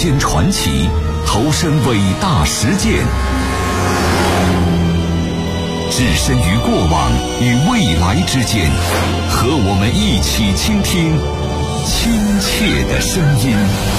间传奇，投身伟大实践，置身于过往与未来之间，和我们一起倾听亲切的声音。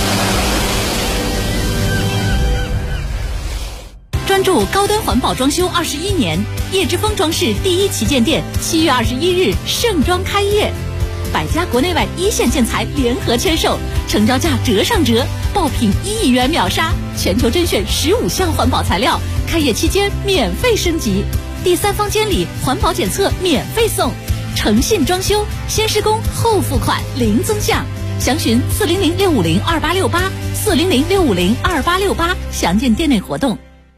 专注高端环保装修21年，叶之峰装饰第一旗舰店7月21日盛装开业，100家国内外一线建材联合签售，成交价折上折，爆品1亿元秒杀，全球甄选15项环保材料，开业期间免费升级，第三方监理环保检测免费送，诚信装修，先施工后付款零增项，详询400-650-2868，400-650-2868，详见店内活动。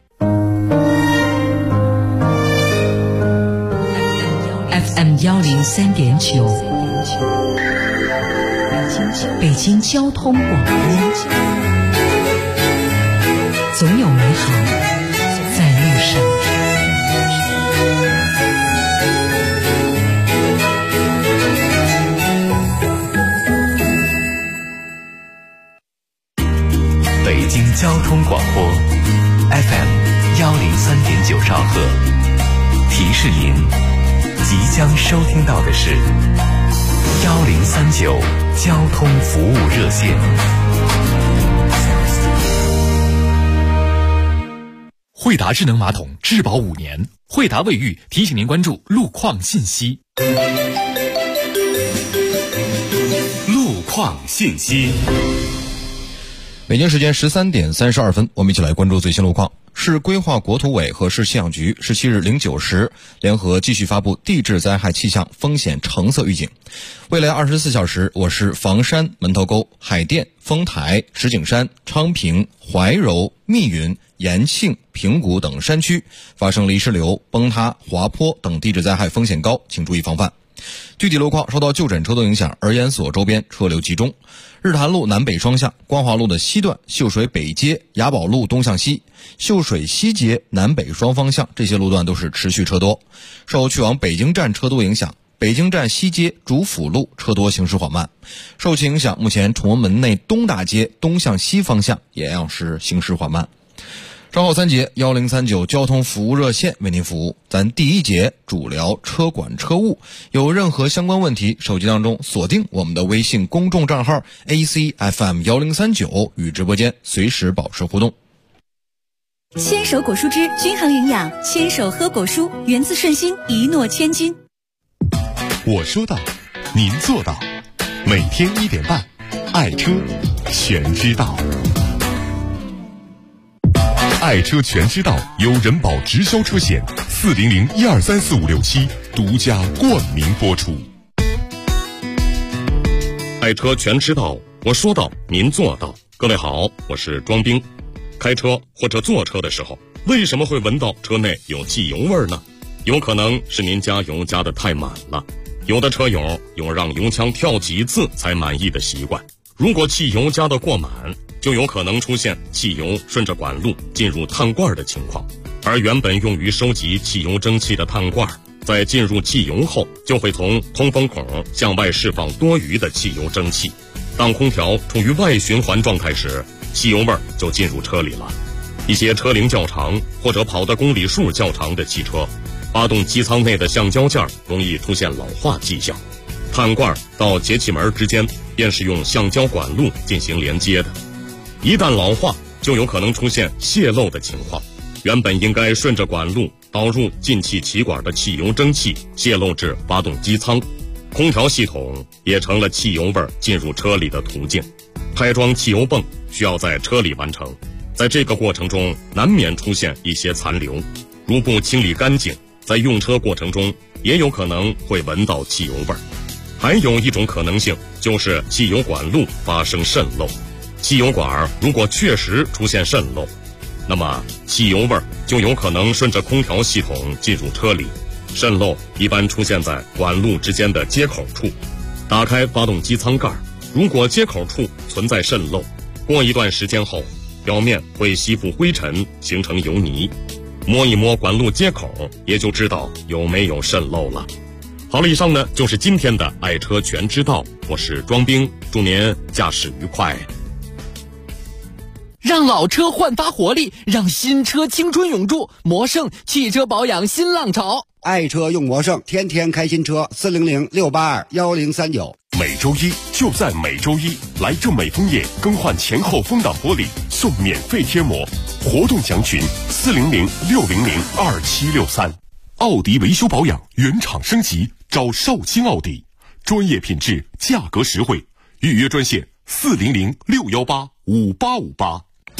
FM 103.9，北京交通广播，总有美好在路上。 北京交通广播 FM 103.9兆赫，提示您即将收听到的是1039交通服务热线。 惠达智能马桶质保5年，惠达卫浴提醒您关注路况信息。 路况信息。 北京时间13点32分，我们一起来关注最新路况。市规划国土委和市气象局17日09时联合继续发布地质灾害气象风险橙色预警。未来24小时，我市房山、门头沟、海淀、丰台、石景山、昌平、怀柔、密云、延庆、平谷等山区发生泥石流、崩塌、滑坡等地质灾害风险高，请注意防范。具体路况，受到就诊车多影响，儿研所周边车流集中。日坛路南北双向、光华路的西段、秀水北街、雅宝路东向西、秀水西街南北双方向这些路段都是持续车多。受去往北京站车多影响，北京站西街主辅路车多，行驶缓慢。受其影响，目前崇文门内东大街东向西方向也要是行驶缓慢。稍后3节1039交通服务热线为您服务。咱第1节主聊车管车务，有任何相关问题，手机当中锁定我们的微信公众账号 ACFM1039，与直播间随时保持互动。 牵手果蔬汁均衡营养，牵手喝果蔬，源自顺心，一诺千金。 我说到，您做到，每天1点半，爱车全知道。爱车全知道由人保直销车险400-1234567独家冠名播出。 爱车全知道，我说到，您做到。各位好，我是庄兵。开车或者坐车的时候，为什么会闻到车内有汽油味呢？有可能是您加油加得太满了。有的车友有让油枪跳几次才满意的习惯，如果汽油加得过满，就有可能出现汽油顺着管路进入碳罐的情况，而原本用于收集汽油蒸汽的碳罐，在进入汽油后就会从通风孔向外释放多余的汽油蒸汽。当空调处于外循环状态时，汽油味就进入车里了。一些车龄较长或者跑的公里数较长的汽车，发动机舱内的橡胶件容易出现老化迹象，碳罐到节气门之间便是用橡胶管路进行连接的。一旦老化，就有可能出现泄漏的情况，原本应该顺着管路导入进气歧管的汽油蒸汽泄漏至发动机舱，空调系统也成了汽油味进入车里的途径。开装汽油泵需要在车里完成，在这个过程中难免出现一些残留，如不清理干净，在用车过程中也有可能会闻到汽油味。还有一种可能性就是汽油管路发生渗漏。汽油管如果确实出现渗漏，那么汽油味就有可能顺着空调系统进入车里。渗漏一般出现在管路之间的接口处。打开发动机舱盖，如果接口处存在渗漏，过一段时间后，表面会吸附灰尘，形成油泥。摸一摸管路接口，也就知道有没有渗漏了。好了，以上呢就是今天的爱车全知道，我是庄兵，祝您驾驶愉快。 让老车焕发活力，让新车青春永驻。魔胜汽车保养新浪潮， 爱车用魔胜，天天开新车。400-682-1039。 每周一就在每周一，来正美枫叶更换前后风挡玻璃，送免费贴膜。活动详询400-600-2763。奥迪维修保养原厂升级，找绍兴奥迪，专业品质，价格实惠。预约专线400-618-5858。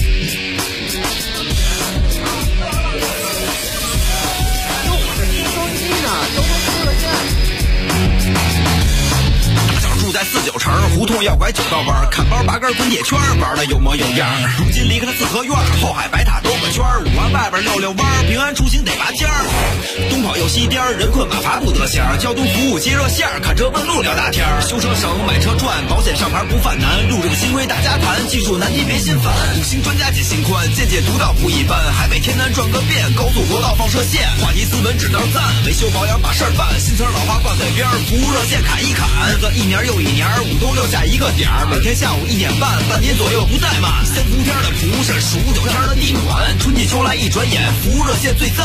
在49城胡同要拐9道弯，看包拔根滚铁圈，玩的有模有样。如今离开了四合院，后海白塔兜个圈，5环外边溜溜弯，平安出行得拔尖儿。东跑右西颠，人困马乏不得闲。交通服务接热线，看车问路聊大天。修车省，买车赚，保险上牌不犯难。路这个新规大家谈，技术难题别心烦。5星专家解心宽，见解独到不一般。海北天南转个遍，高速国道放射线，话题斯文只当赞。维修保养把事儿办，新词老话挂在边，服务热线砍一砍。一年又一年，5冬6夏一个点儿，每天下午1点半，半年左右不怠慢。3伏天的服务是数9天的地暖，春季秋来一转眼，服务热线最赞。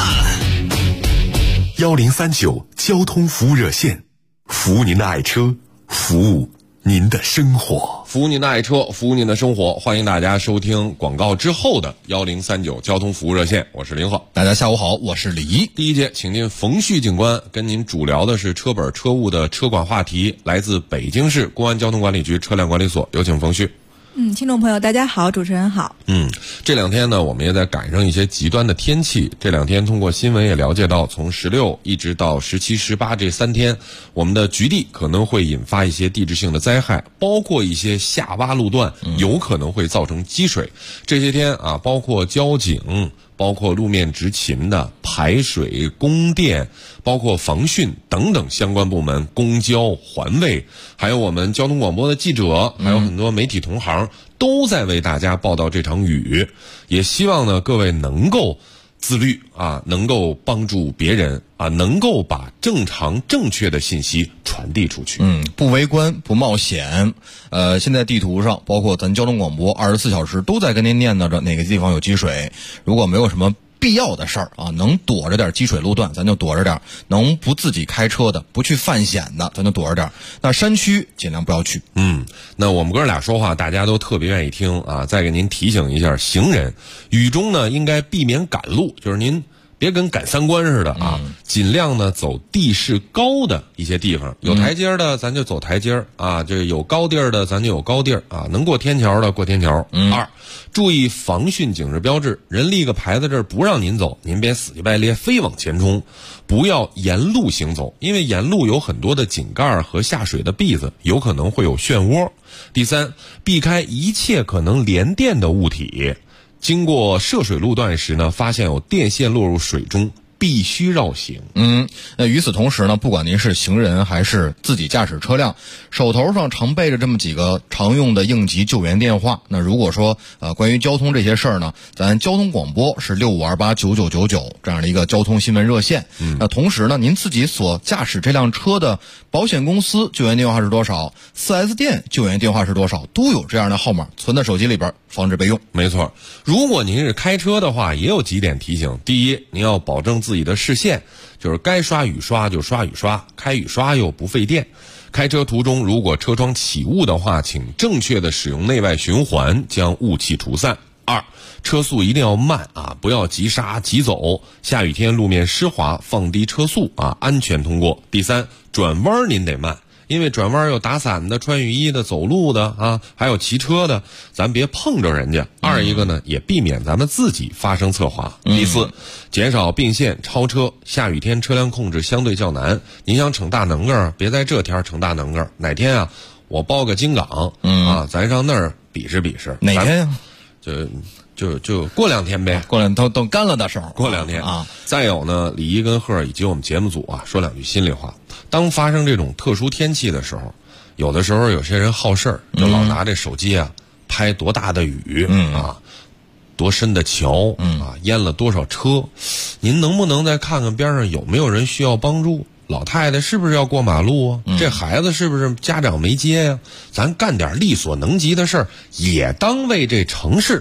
1039交通服务热线，服务您的爱车，服务您的生活， 服务您的爱车，服务您的生活。欢迎大家收听广告之后的1039交通服务热线，我是林鹤。 大家下午好，我是李一。 第一节，请您冯旭警官跟您主聊的是车本车务的车管话题，来自北京市公安交通管理局车辆管理所，有请冯旭。 听众朋友大家好，主持人好。 这两天呢，我们也在赶上一些极端的天气。这两天通过新闻也了解到，从16一直到17、18这3天，我们的局地可能会引发一些地质性的灾害，包括一些下洼路段有可能会造成积水。这些天啊，包括交警，包括路面执勤的、排水、供电，包括防汛等等相关部门、公交、环卫，还有我们交通广播的记者，还有很多媒体同行，都在为大家报道这场雨。也希望呢，各位能够自律啊，能够帮助别人啊，能够把正常正确的信息传递出去。 不围观，不冒险。现在地图上，包括咱交通广播24小时都在跟您念叨着哪个地方有积水。如果没有什么必要的事儿啊，能躲着点积水路段咱就躲着点，能不自己开车的，不去犯险的咱就躲着点。那山区尽量不要去。 那我们哥俩说话大家都特别愿意听啊。再给您提醒一下行人，雨中呢应该避免赶路，就是您别跟赶3关似的啊，尽量呢走地势高的一些地方，有台阶的咱就走台阶啊，这有高地儿的咱就有高地儿啊，能过天桥的过天桥。2，注意防汛警示标志，人立个牌子这儿不让您走，您别死乞白咧非往前冲，不要沿路行走，因为沿路有很多的井盖和下水的篦子，有可能会有漩涡。第3，避开一切可能连电的物体。经过涉水路段时呢，发现有电线落入水中，必须绕行。 那与此同时呢，不管您是行人还是自己驾驶车辆，手头上常备着这么几个常用的应急救援电话。那如果说关于交通这些事儿呢，咱交通广播是65289999这样的一个交通新闻热线。那同时呢，您自己所驾驶这辆车的保险公司救援电话是多少，4S 店救援电话是多少，都有这样的号码存在手机里边，防止被用。 没错，如果您是开车的话，也有几点提醒。第一，您要保证自己的视线，就是该刷雨刷就刷雨刷，开雨刷又不费电。开车途中如果车窗起雾的话，请正确的使用内外循环，将雾气除散。2，车速一定要慢啊，不要急刹急走。下雨天路面湿滑，放低车速啊，安全通过。第3，转弯您得慢，因为转弯有打伞的、穿雨衣的、走路的啊，还有骑车的，咱别碰着人家。2一个呢，也避免咱们自己发生侧滑。第4，减少并线超车。下雨天车辆控制相对较难，您想逞大能个，别在这天逞大能个。哪天啊，我包个京港啊，咱上那儿比试比试。 哪天呀？ 就过2天呗， 过2天都干了的时候， 过2天啊。再有呢，李一跟鹤以及我们节目组啊，说2句心里话。当发生这种特殊天气的时候，有的时候有些人好事儿，就老拿这手机啊拍多大的雨啊，多深的桥啊，淹了多少车。您能不能再看看边上有没有人需要帮助？老太太是不是要过马路啊？这孩子是不是家长没接呀？咱干点力所能及的事儿，也当为这城市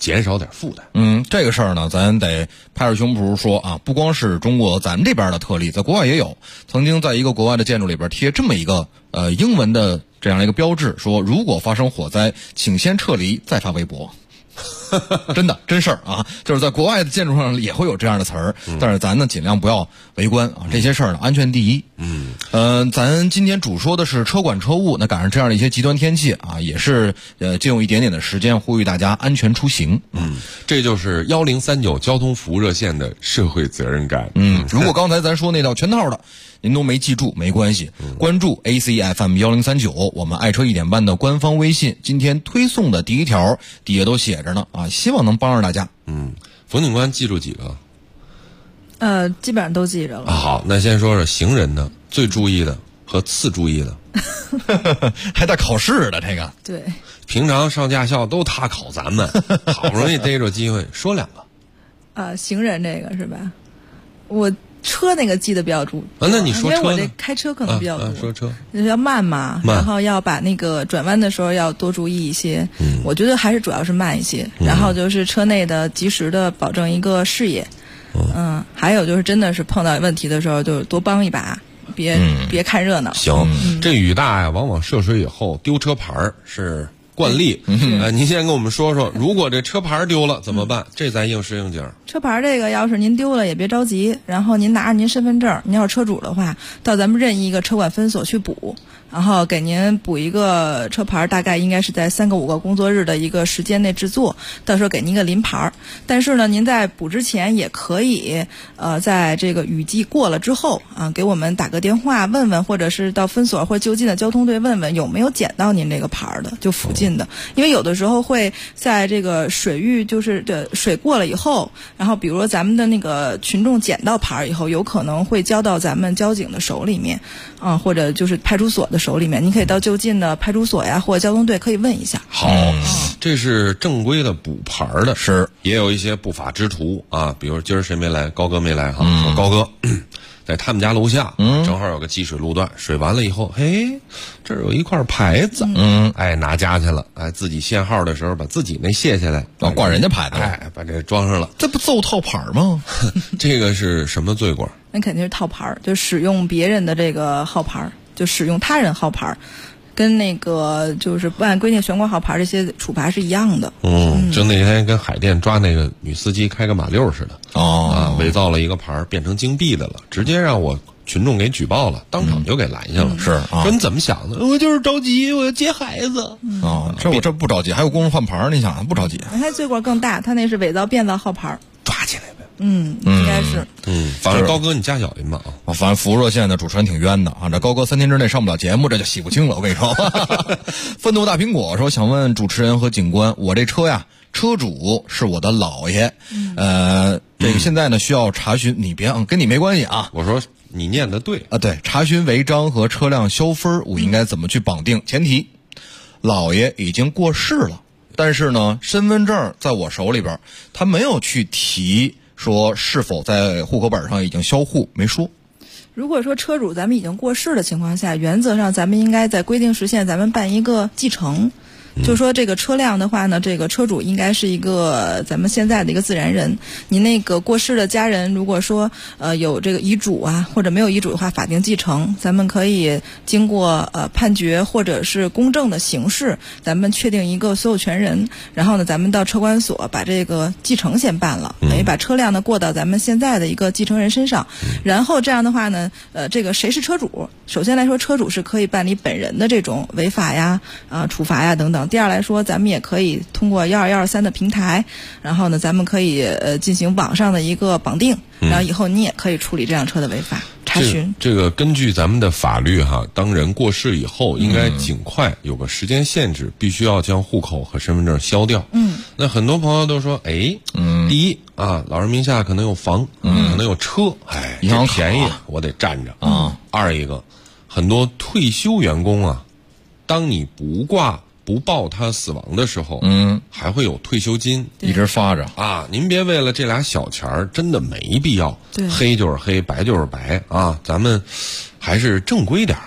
减少点负担。 这个事儿呢，咱得拍着胸脯说啊，不光是中国咱这边的特例，在国外也有。曾经在一个国外的建筑里边贴这么一个英文的这样一个标志，说如果发生火灾，请先撤离再发微博。真的真事儿啊，就是在国外的建筑上也会有这样的词儿，但是咱呢尽量不要围观啊，这些事儿呢安全第一。咱今天主说的是车管车务，那赶上这样的一些极端天气啊，也是借用一点点的时间呼吁大家安全出行。 这就是1039交通服务热线的社会责任感。 如果刚才咱说那套全套的您都没记住没关系，关注 ACFM 1039，我们爱车1点半的官方微信，今天推送的第一条底下都写着呢啊，希望能帮着大家。 冯警官记住几个？ 基本上都记着了。 好，那先说说行人的最注意的和次注意的。 还带考试的这个。 对。 平常上驾校都他考咱们，好不容易逮着机会说2个。 行人这个是吧？我车那个记得比较住。 那你说车呢？ 因为我这开车可能比较多。 说车要慢嘛，然后要把那个转弯的时候要多注意一些。我觉得还是主要是慢一些，然后就是车内的及时的保证一个视野。还有就是真的是碰到问题的时候，就多帮一把，别看热闹。 行，这雨大呀，往往涉水以后丢车牌是惯例。您先跟我们说说，如果这车牌丢了怎么办？这咱应时应景。 车牌这个要是您丢了也别着急，然后您拿着您身份证，您要是车主的话，到咱们任意一个车管分所去补，然后给您补一个车牌，大概应该是在3个5个工作日的一个时间内制作，到时候给您个临牌。但是呢，您在补之前也可以在这个雨季过了之后啊，给我们打个电话问问，或者是到分所或就近的交通队问问有没有捡到您这个牌的，就附近的。因为有的时候会在这个水域就是水过了以后，然后比如说咱们的那个群众捡到牌以后，有可能会交到咱们交警的手里面或者就是派出所的手里面，您可以到就近的派出所呀或者交通队可以问一下。 好，这是正规的补牌的， 是也有一些不法之徒啊，比如今儿谁没来，高哥没来哈，高哥在他们家楼下，正好有个积水路段，水完了以后，嘿，这儿有一块牌子，拿家去了，自己限号的时候把自己那卸下来， 挂人家牌子， 把这装上了， 这不奏套牌吗？ 这个是什么罪过？ 那肯定是套牌，就使用别人的这个号牌，就使用他人号牌。跟那个就是不按规定悬挂号牌这些处罚是一样的。 就那天跟海淀抓那个女司机开个马六似的，伪造了一个牌变成金币的了，直接让我群众给举报了，当场就给拦下了。 是说你怎么想的？我就是着急，我要接孩子。 这不着急，还有公众换牌，你想不着急？ 他罪过更大，他那是伪造变造号牌， 抓起来呗。 应该是。 反正高哥你加小心吧反正服务热线的主持人挺冤的啊，这高哥3天之内上不了节目，这就洗不清了。我跟你说，愤怒大苹果说想问主持人和警官，我这车呀，车主是我的姥爷，这个现在呢需要查询，你别跟你没关系啊。 我说你念的对啊，对，查询违章和车辆消分，我应该怎么去绑定？前提，姥爷已经过世了，但是呢，身份证在我手里边，他没有去提。说是否在户口本上已经销户，没说。 如果说车主咱们已经过世的情况下，原则上咱们应该在规定时限咱们办一个继承。就说这个车辆的话呢，这个车主应该是一个咱们现在的一个自然人。您那个过世的家人，如果说有这个遗嘱啊，或者没有遗嘱的话，法定继承，咱们可以经过判决或者是公证的形式，咱们确定一个所有权人，然后呢，咱们到车管所把这个继承先办了，等于把车辆呢过到咱们现在的一个继承人身上，然后这样的话呢，这个谁是车主？首先来说，车主是可以办理本人的这种违法呀、处罚呀等等。第二来说，咱们也可以通过12123的平台，然后呢，咱们可以进行网上的一个绑定，然后以后你也可以处理这辆车的违法查询。 这个根据咱们的法律哈，当人过世以后，应该尽快有个时间限制，必须要将户口和身份证销掉。那很多朋友都说，第一啊，老人名下可能有房，可能有车， 银行便宜我得占着啊。二一个，很多退休员工啊，当你不报他死亡的时候，还会有退休金一直发着啊。您别为了这俩小钱儿，真的没必要。黑就是黑，白就是白啊，咱们还是正规点好。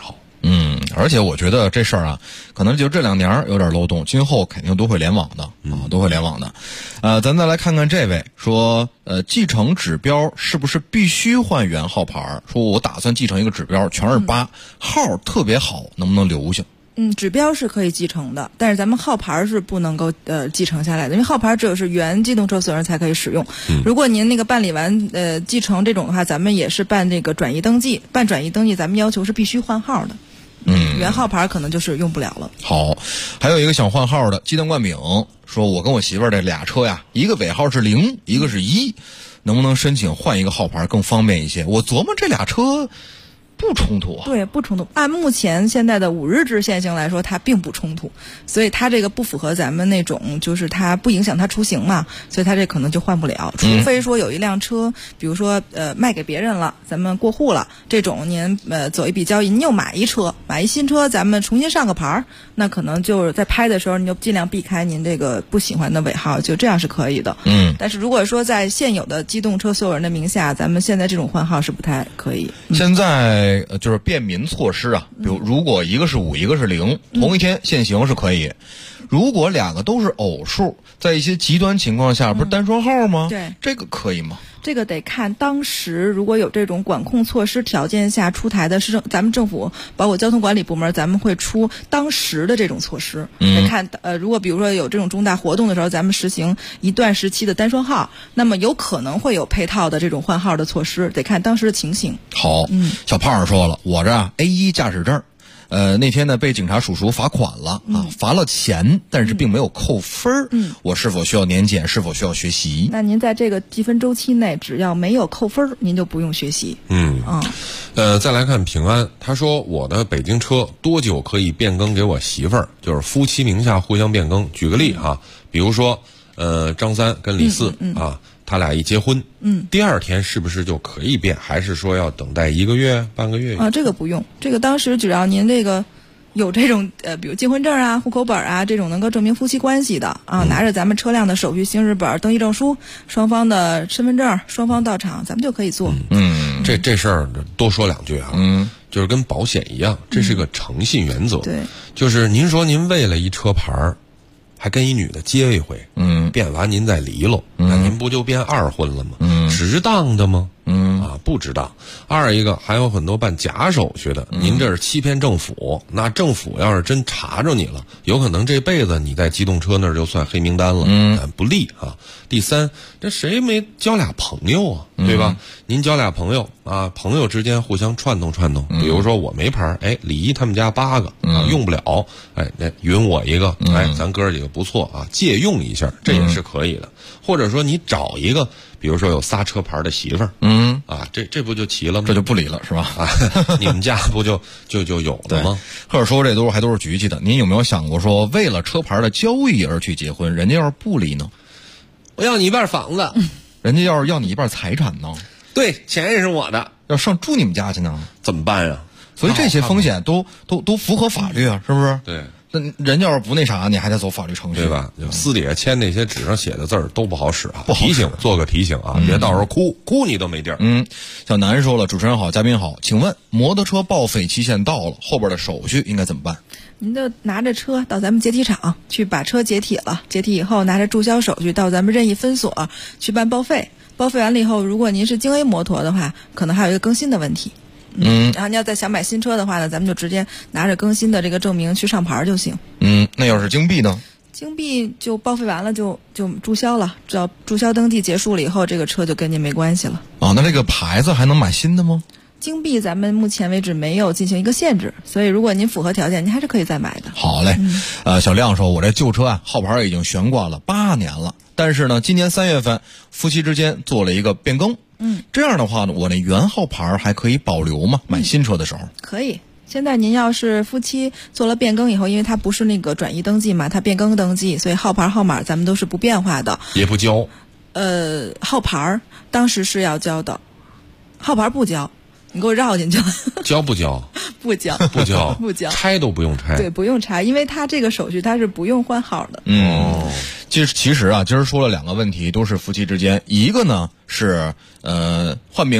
而且我觉得这事儿啊，可能就这2年有点漏洞，今后肯定都会联网的都会联网的。咱再来看看这位说，继承指标是不是必须换原号牌？说我打算继承一个指标，全是8，号特别好，能不能留下？ 指标是可以继承的，但是咱们号牌是不能够继承下来的，因为号牌只有是原机动车所有人才可以使用。如果您那个办理完继承这种的话，咱们也是办这个转移登记，办转移登记咱们要求是必须换号的。原号牌可能就是用不了了。 好，还有一个想换号的鸡蛋灌饼说，我跟我媳妇儿这俩车呀，一个尾号是0，一个是1，能不能申请换一个号牌更方便一些？我琢磨这俩车不冲突啊。 对，不冲突。按目前现在的5日制限行来说，它并不冲突，所以它这个不符合咱们那种，就是它不影响它出行嘛，所以它这可能就换不了。除非说有一辆车，比如说卖给别人了，咱们过户了，这种您走一笔交易，您又买一新车，咱们重新上个牌，那可能就是在拍的时候，你就尽量避开您这个不喜欢的尾号，就这样是可以的。但是如果说在现有的机动车所有人的名下，咱们现在这种换号是不太可以。 现在就是便民措施啊，比如如果一个是5，一个是0，同一天限行是可以。如果2个都是偶数，在一些极端情况下，不是单双号吗？ 对， 这个可以吗？ 这个得看当时如果有这种管控措施条件下出台的是咱们政府包括交通管理部门，咱们会出当时的这种措施。得看如果比如说有这种重大活动的时候，咱们实行一段时期的单双号，那么有可能会有配套的这种换号的措施，得看当时的情形。 好，小胖说了，我这 A1 驾驶证。那天呢被警察叔叔罚款了罚了钱，但是并没有扣分。我是否需要年检？是否需要学习？ 那您在这个积分周期内，只要没有扣分，您就不用学习。 再来看平安，他说我的北京车多久可以变更给我媳妇儿？就是夫妻名下互相变更。举个例比如说张三跟李四他俩一结婚，第2天是不是就可以变？还是说要等待1个月、半个月？ 这个不用，这个当时只要您这个有这种比如结婚证啊、户口本啊这种能够证明夫妻关系的拿着咱们车辆的手续、行驶本、登记证书、双方的身份证，双方到场，咱们就可以做。 这事儿多说2句就是跟保险一样，这是个诚信原则。 对， 就是您说您为了一车牌还跟一女的结一回，变完您再离了，那您不就变2婚了吗？值当的吗？不值当。2一个还有很多办假手续的，您这是欺骗政府，那政府要是真查着你了，有可能这辈子你在机动车那儿就算黑名单了，不利第3，这谁没交俩朋友对吧？您交俩朋友朋友之间互相串通串通，比如说我没牌，李一他们家8个用不了，那允我一个，咱哥几个不错借用一下，这也是可以的。或者说你找一个，比如说有仨车牌的媳妇儿，这不就齐了吗？ 这就不离了是吧？ 你们家不就有了吗？ 或者说这还都是局气的。您有没有想过说，为了车牌的交易而去结婚，人家要是不离呢？ 我要你一半房子， 人家要是要你一半财产呢？ 对，钱也是我的， 要上住你们家去呢， 怎么办呀？ 所以这些风险都符合法律是不是？ 对。 那人要是不那啥，你还得走法律程序， 对吧？私底下签那些纸上写的字儿都不好使提醒，做个提醒别到时候哭你都没地儿。 小南说了，主持人好，嘉宾好，请问摩托车报废期限到了，后边的手续应该怎么办？ 您就拿着车到咱们解体厂去把车解体了，解体以后拿着注销手续到咱们任意分所去办报废，报废完了以后，如果您是京 A 摩托的话，可能还有一个更新的问题。然后你要再想买新车的话呢，咱们就直接拿着更新的这个证明去上牌就行。 那要是京 B 呢？ 京 B 就报废完了就注销了，只要注销登记结束了以后，这个车就跟您没关系了。 那这个牌子还能买新的吗？ 京 B 咱们目前为止没有进行一个限制，所以如果您符合条件，您还是可以再买的。 好嘞。小亮说，我这旧车号牌已经悬挂了8年了，但是呢，今年3月份夫妻之间做了一个变更。这样的话呢，我那原号牌还可以保留吗？买新车的时候可以。现在您要是夫妻做了变更以后，因为它不是那个转移登记嘛，它变更登记，所以号牌号码咱们都是不变化的， 也不交。 号牌当时是要交的，号牌不交，你给我绕进去了。 交不交？ 不交， 不交， 不交， 拆都不用拆。 对，不用拆，因为它这个手续它是不用换号的。 其实今儿说了2个问题，都是夫妻之间，一个呢是换名字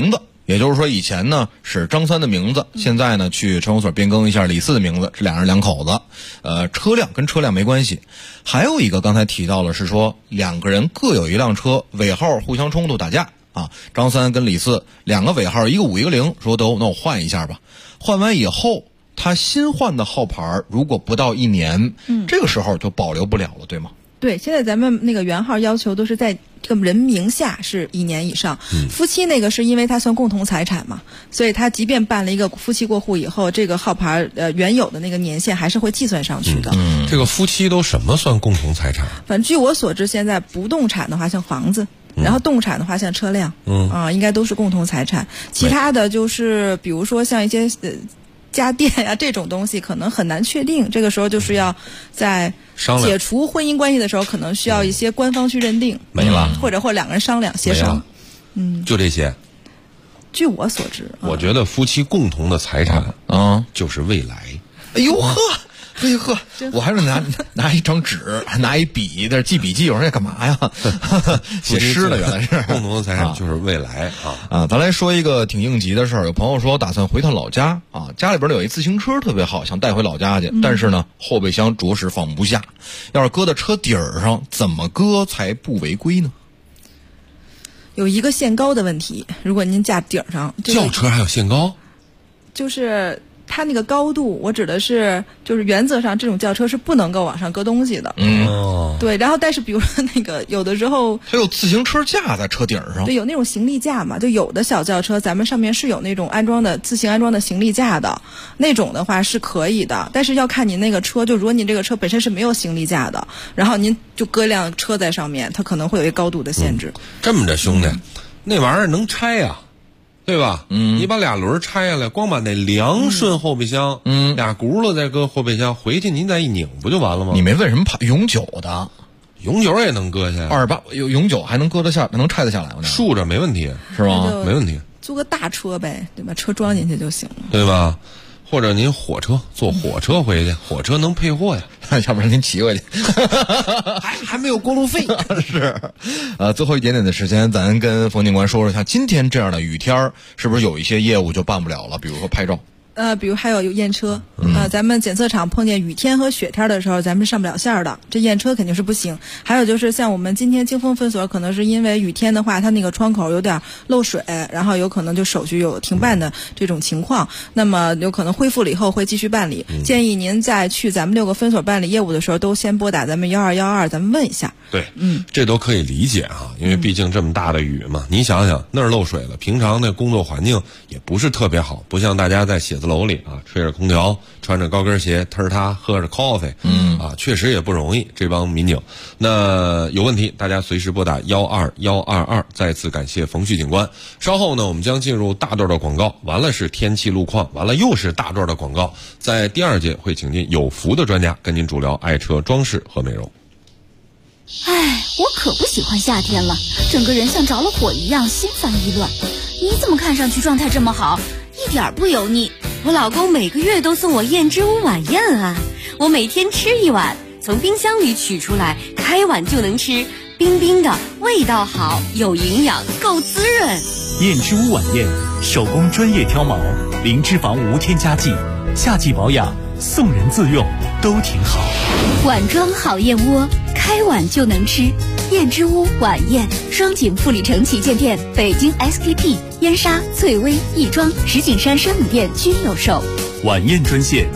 也就是说以前呢是张三的名字，现在呢去车管所变更一下李四的名字，是2口子。车辆跟车辆没关系。还有一个刚才提到了是说2个人各有一辆车，尾号互相冲突打架啊，张三跟李四2个尾号，一个5一个0，说那我换一下吧。换完以后他新换的号牌如果不到1年，这个时候就保留不了了，对吗？ 对，现在咱们那个原号要求都是在这个人名下是1年以上。夫妻那个是因为它算共同财产嘛，所以他即便办了一个夫妻过户以后，这个号牌原有的那个年限还是会计算上去的。 这个夫妻都什么算共同财产？ 反正据我所知，现在不动产的话像房子，然后动产的话像车辆，应该都是共同财产。其他的就是比如说像一些家电呀这种东西可能很难确定，这个时候就是要在解除婚姻关系的时候，可能需要一些官方去认定， 没了， 或者2个人商量协商。 就这些。 据我所知， 我觉得夫妻共同的财产就是未来。 哎呦呵。我还是拿一张纸，拿一笔在这记笔记，我说这干嘛呀？写诗了，原来是共同的财产就是未来啊！ 咱来说一个挺应急的事儿。有朋友说打算回趟老家啊，家里边有一自行车特别好，想带回老家去，但是呢后备箱着实放不下。要是搁在车底儿上，怎么搁才不违规呢？ 有一个限高的问题，如果您架顶上， 轿车还有限高， 就是它那个高度，我指的是就是原则上这种轿车是不能够往上搁东西的。对，然后但是比如说那个有的时候它有自行车架在车顶上， 对，有那种行李架嘛，就有的小轿车咱们上面是有那种自行安装的行李架的，那种的话是可以的，但是要看您那个车，就如果您这个车本身是没有行李架的，然后您就搁一辆车在上面，它可能会有一个高度的限制。 这么着兄弟，那玩意儿能拆呀？对吧？你把2轮拆下来，光把那梁顺后备箱，2轱辘再搁后备箱，回去您再一拧不就完了吗？ 你没问什么永久的， 永久也能搁下 ，28有永久还能搁得下，能拆得下来吗？ 竖着没问题， 是吧？ 没问题。 租个大车呗，对吧？车装进去就行了， 对吧？或者您坐火车回去，火车能配货呀， 要不然您骑回去， 还没有过路费。 是，最后一点点的时间，咱跟冯警官说说，像今天这样的雨天是不是有一些业务就办不了了？比如说拍照。 比如还有验车，咱们检测厂碰见雨天和雪天的时候，咱们上不了线的，这验车肯定是不行。还有就是像我们今天京丰分所，可能是因为雨天的话，它那个窗口有点漏水，然后有可能就手续有停办的这种情况，那么有可能恢复了以后会继续办理。建议您在去咱们6个分所办理业务的时候，都先拨打咱们1212，咱们问一下。 对，这都可以理解啊，因为毕竟这么大的雨嘛，你想想那儿漏水了，平常那工作环境也不是特别好，不像大家在写字楼里啊，吹着空调，穿着高跟鞋，忒他喝着 coffee，确实也不容易。这帮民警，那有问题，大家随时拨打12122。再次感谢冯旭警官。稍后呢，我们将进入大段的广告，完了是天气路况，完了又是大段的广告。在第2节会请进有福的专家跟您主聊爱车装饰和美容。 哎，我可不喜欢夏天了，整个人像着了火一样，心烦意乱。你怎么看上去状态这么好，一点不油腻？我老公每个月都送我燕之屋晚宴啊，我每天吃一碗，从冰箱里取出来，开碗就能吃，冰冰的，味道好，有营养，够滋润。 燕之屋晚宴，手工专业挑毛，零脂肪无添加剂，夏季保养，送人自用都挺好。 碗装好燕窝，开碗就能吃。燕之屋晚宴，双井富里城旗舰店、北京 SKP、燕莎、翠微、亦庄、石景山生米店均有售。 晚宴专线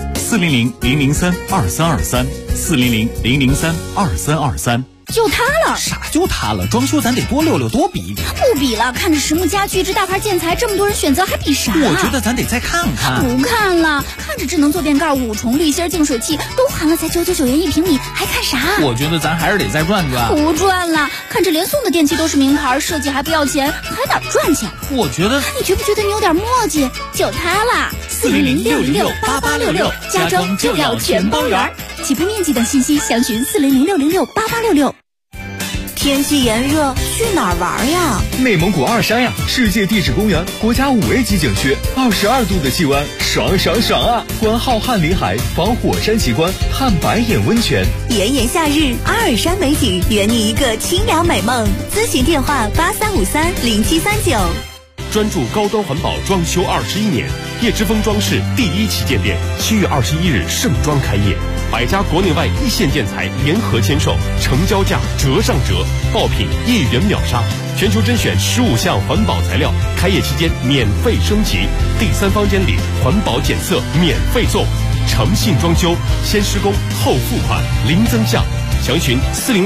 400-003-2323，400-003-2323。 就它了， 啥就它了？装修咱得多溜溜多比比。 不比了，看着实木家具这大牌建材这么多人选择，还比啥？ 我觉得咱得再看看。 不看了，看着智能坐垫盖、5重滤芯净水器都含了才999元1平米，还看啥？ 我觉得咱还是得再转转。 不转了，看着连送的电器都是名牌，设计还不要钱，还哪赚钱？ 我觉得， 你觉不觉得你有点墨迹？就它啦，400-606-8866，家装就要全包圆。起步面积等信息详询400-606-8866。 天气炎热，去哪儿玩呀？ 内蒙古二山呀，世界地质公园，国家5A级景区，22度的气温，爽爽爽啊！观浩瀚林海，访火山奇观，探白眼温泉。 炎炎夏日，阿尔山美景，圆你一个清凉美梦。咨询电话83530739。 专注高端环保装修21年，叶之峰装饰第1旗舰店7月21日盛装开业，100家国内外一线建材联合签售，成交价折上折，爆品1元秒杀，全球甄选15项环保材料，开业期间免费升级，第3方监理环保检测免费送，诚信装修，先施工后付款，零增项。详询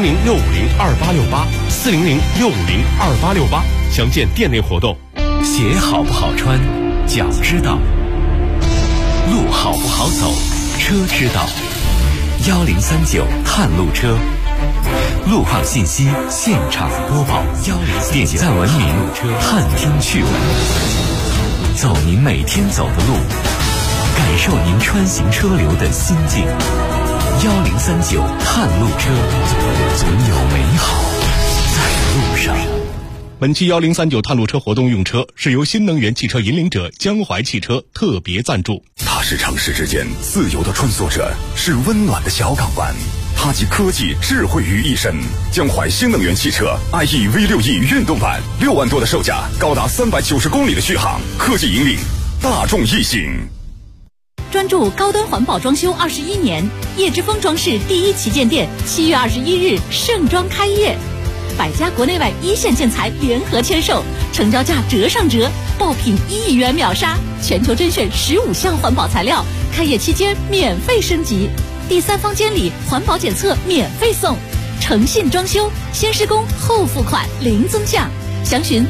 400-650-2868，400-650-2868，详见店内活动。 鞋好不好穿，脚知道；路好不好走，车知道。1039探路车，路况信息现场播报。点赞文明，探听趣闻，走您每天走的路，感受您穿行车流的心境。1039探路车，总有美好在路上。 本期1039探路车活动用车是由新能源汽车引领者江淮汽车特别赞助。 它是城市之间自由的穿梭者，是温暖的小港湾，它集科技智慧于一身。江淮新能源汽车 IE V6E 运动版，6万多的售价，高达390公里的续航，科技引领大众一心。 专注高端环保装修21年，叶之峰装饰第1旗舰店7月21日盛装开业，100家国内外一线建材联合签售，成交价折上折，爆品1元秒杀，全球甄选15项环保材料，开业期间免费升级，第3方监理环保检测免费送，诚信装修，先施工后付款，零增项。详询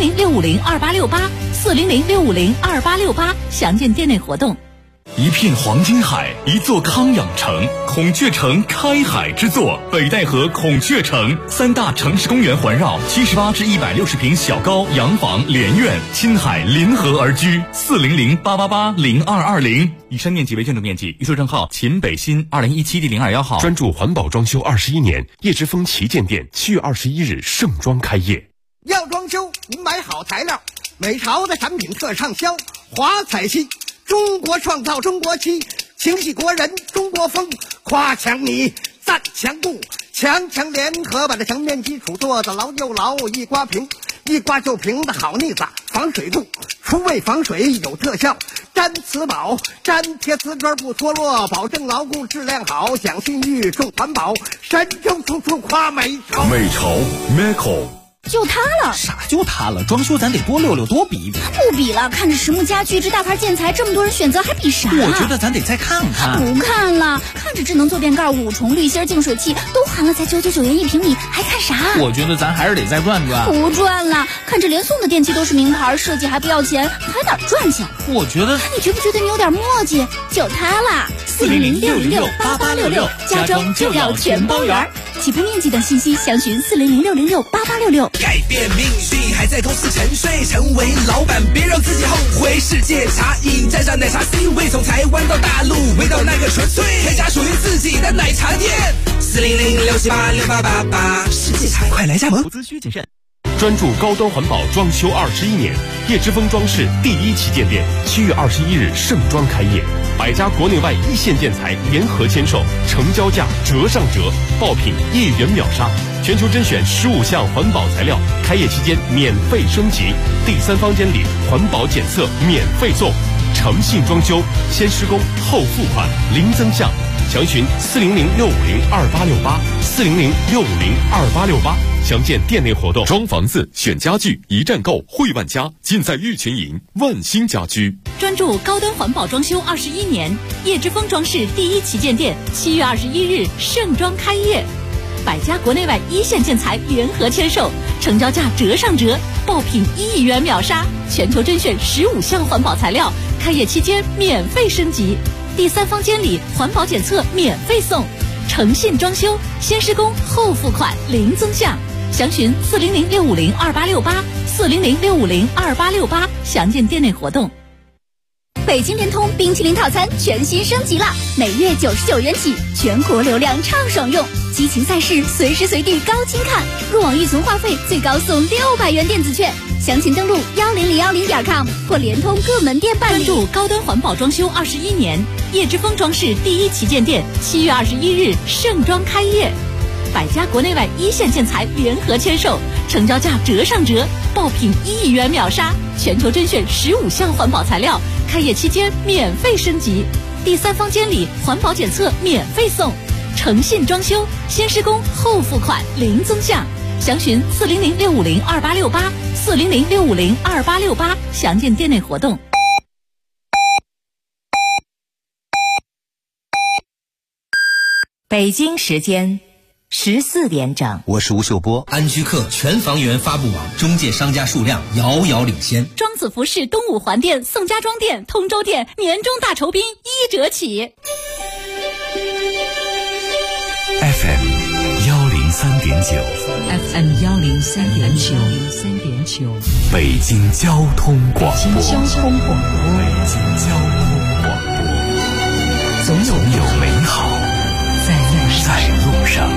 400-650-2868，400-650-2868，详见店内活动。 一片黄金海，一座康养城，孔雀城开海之作，北戴河孔雀城，3大城市公园环绕，78至160平小高洋房连院，亲海临河而居。400-888-0220。以上面积为建筑面积，预售证号秦北新2017第021号。 专注环保装修21年，叶之峰旗舰店7月21日盛装开业。 要装修，您买好材料，美潮的产品特畅销，华彩漆。中国创造中国漆，情系国人中国风，夸强你赞强固，强联合把这墙面基础做得牢又牢，一刮平一刮就平的好腻子，防水度除味防水有特效，粘瓷宝粘贴瓷砖不脱落，保证牢固质量好，讲信誉重环保，神州处处夸美潮。 美潮 Meco。 就它了， 啥就它了？装修咱得多溜溜，多比一比。 不比了，看着实木家具这大牌建材，这么多人选择，还比啥？ 我觉得咱得再看看。 不看了，看着智能坐便盖、5重滤芯净水器都含了，才999元1平米，还看啥？ 我觉得咱还是得再转转。 不转了，看着连送的电器都是名牌，设计还不要钱，还哪赚去？ 我觉得， 你觉不觉得你有点墨迹？就它啦，400-606-8866，家装就要全包圆。起步面积等信息详询400-606-8866。 改变命运还在公司沉睡，成为老板别让自己后悔。世界茶饮沾上奶茶 C 位，从台湾到大陆，味道那个纯粹，开家属于自己的奶茶店。400-678-6888，世界茶快来加盟。 投资需谨慎。专注高端环保装修21年，叶之峰装饰第1旗舰店7月21日盛装开业，100家国内外一线建材联合签售，成交价折上折，爆品1元秒杀，全球甄选15项环保材料，开业期间免费升级，第3方监理环保检测免费送，诚信装修，先施工后付款，零增项。详询400-650-2868，400-650-2868，详见店内活动。 装房子选家具，一站购汇万家，尽在玉群营万兴家居。 专注高端环保装修21年，叶之峰装饰第1旗舰店7月21日盛装开业，100家国内外一线建材联合签售，成交价折上折，爆品1元秒杀，全球甄选15项环保材料，开业期间免费升级，第3方监理环保检测免费送，诚信装修，先施工后付款，零增项。详询400-650-2868，400-650-2868，详见店内活动。 北京联通冰淇淋套餐全新升级了，每月99元起，全国流量畅爽用，激情赛事随时随地高清看，入网预存话费最高送600元电子券，详情登录10010.com 或联通各门店办理。 专注高端环保装修21年，叶之峰装饰第1旗舰店7月21日盛装开业百家国内外一线建材联合签售，成交价折上折，爆品1亿元秒杀，全球甄选15项环保材料，开业期间免费升级，第三方监理环保检测免费送，诚信装修，先施工后付款零增项，详询400-650-2868，400-650-2868，详见店内活动。 北京时间14点整， 我是吴秀波。安居客全房源发布网中介商家数量遥遥领先， 庄子服饰东五环店、宋家庄店、通州店年终大酬宾1折起。 FM 103.9，FM 103.9， 北京交通广播， 北京交通广播， 总有美好在路上。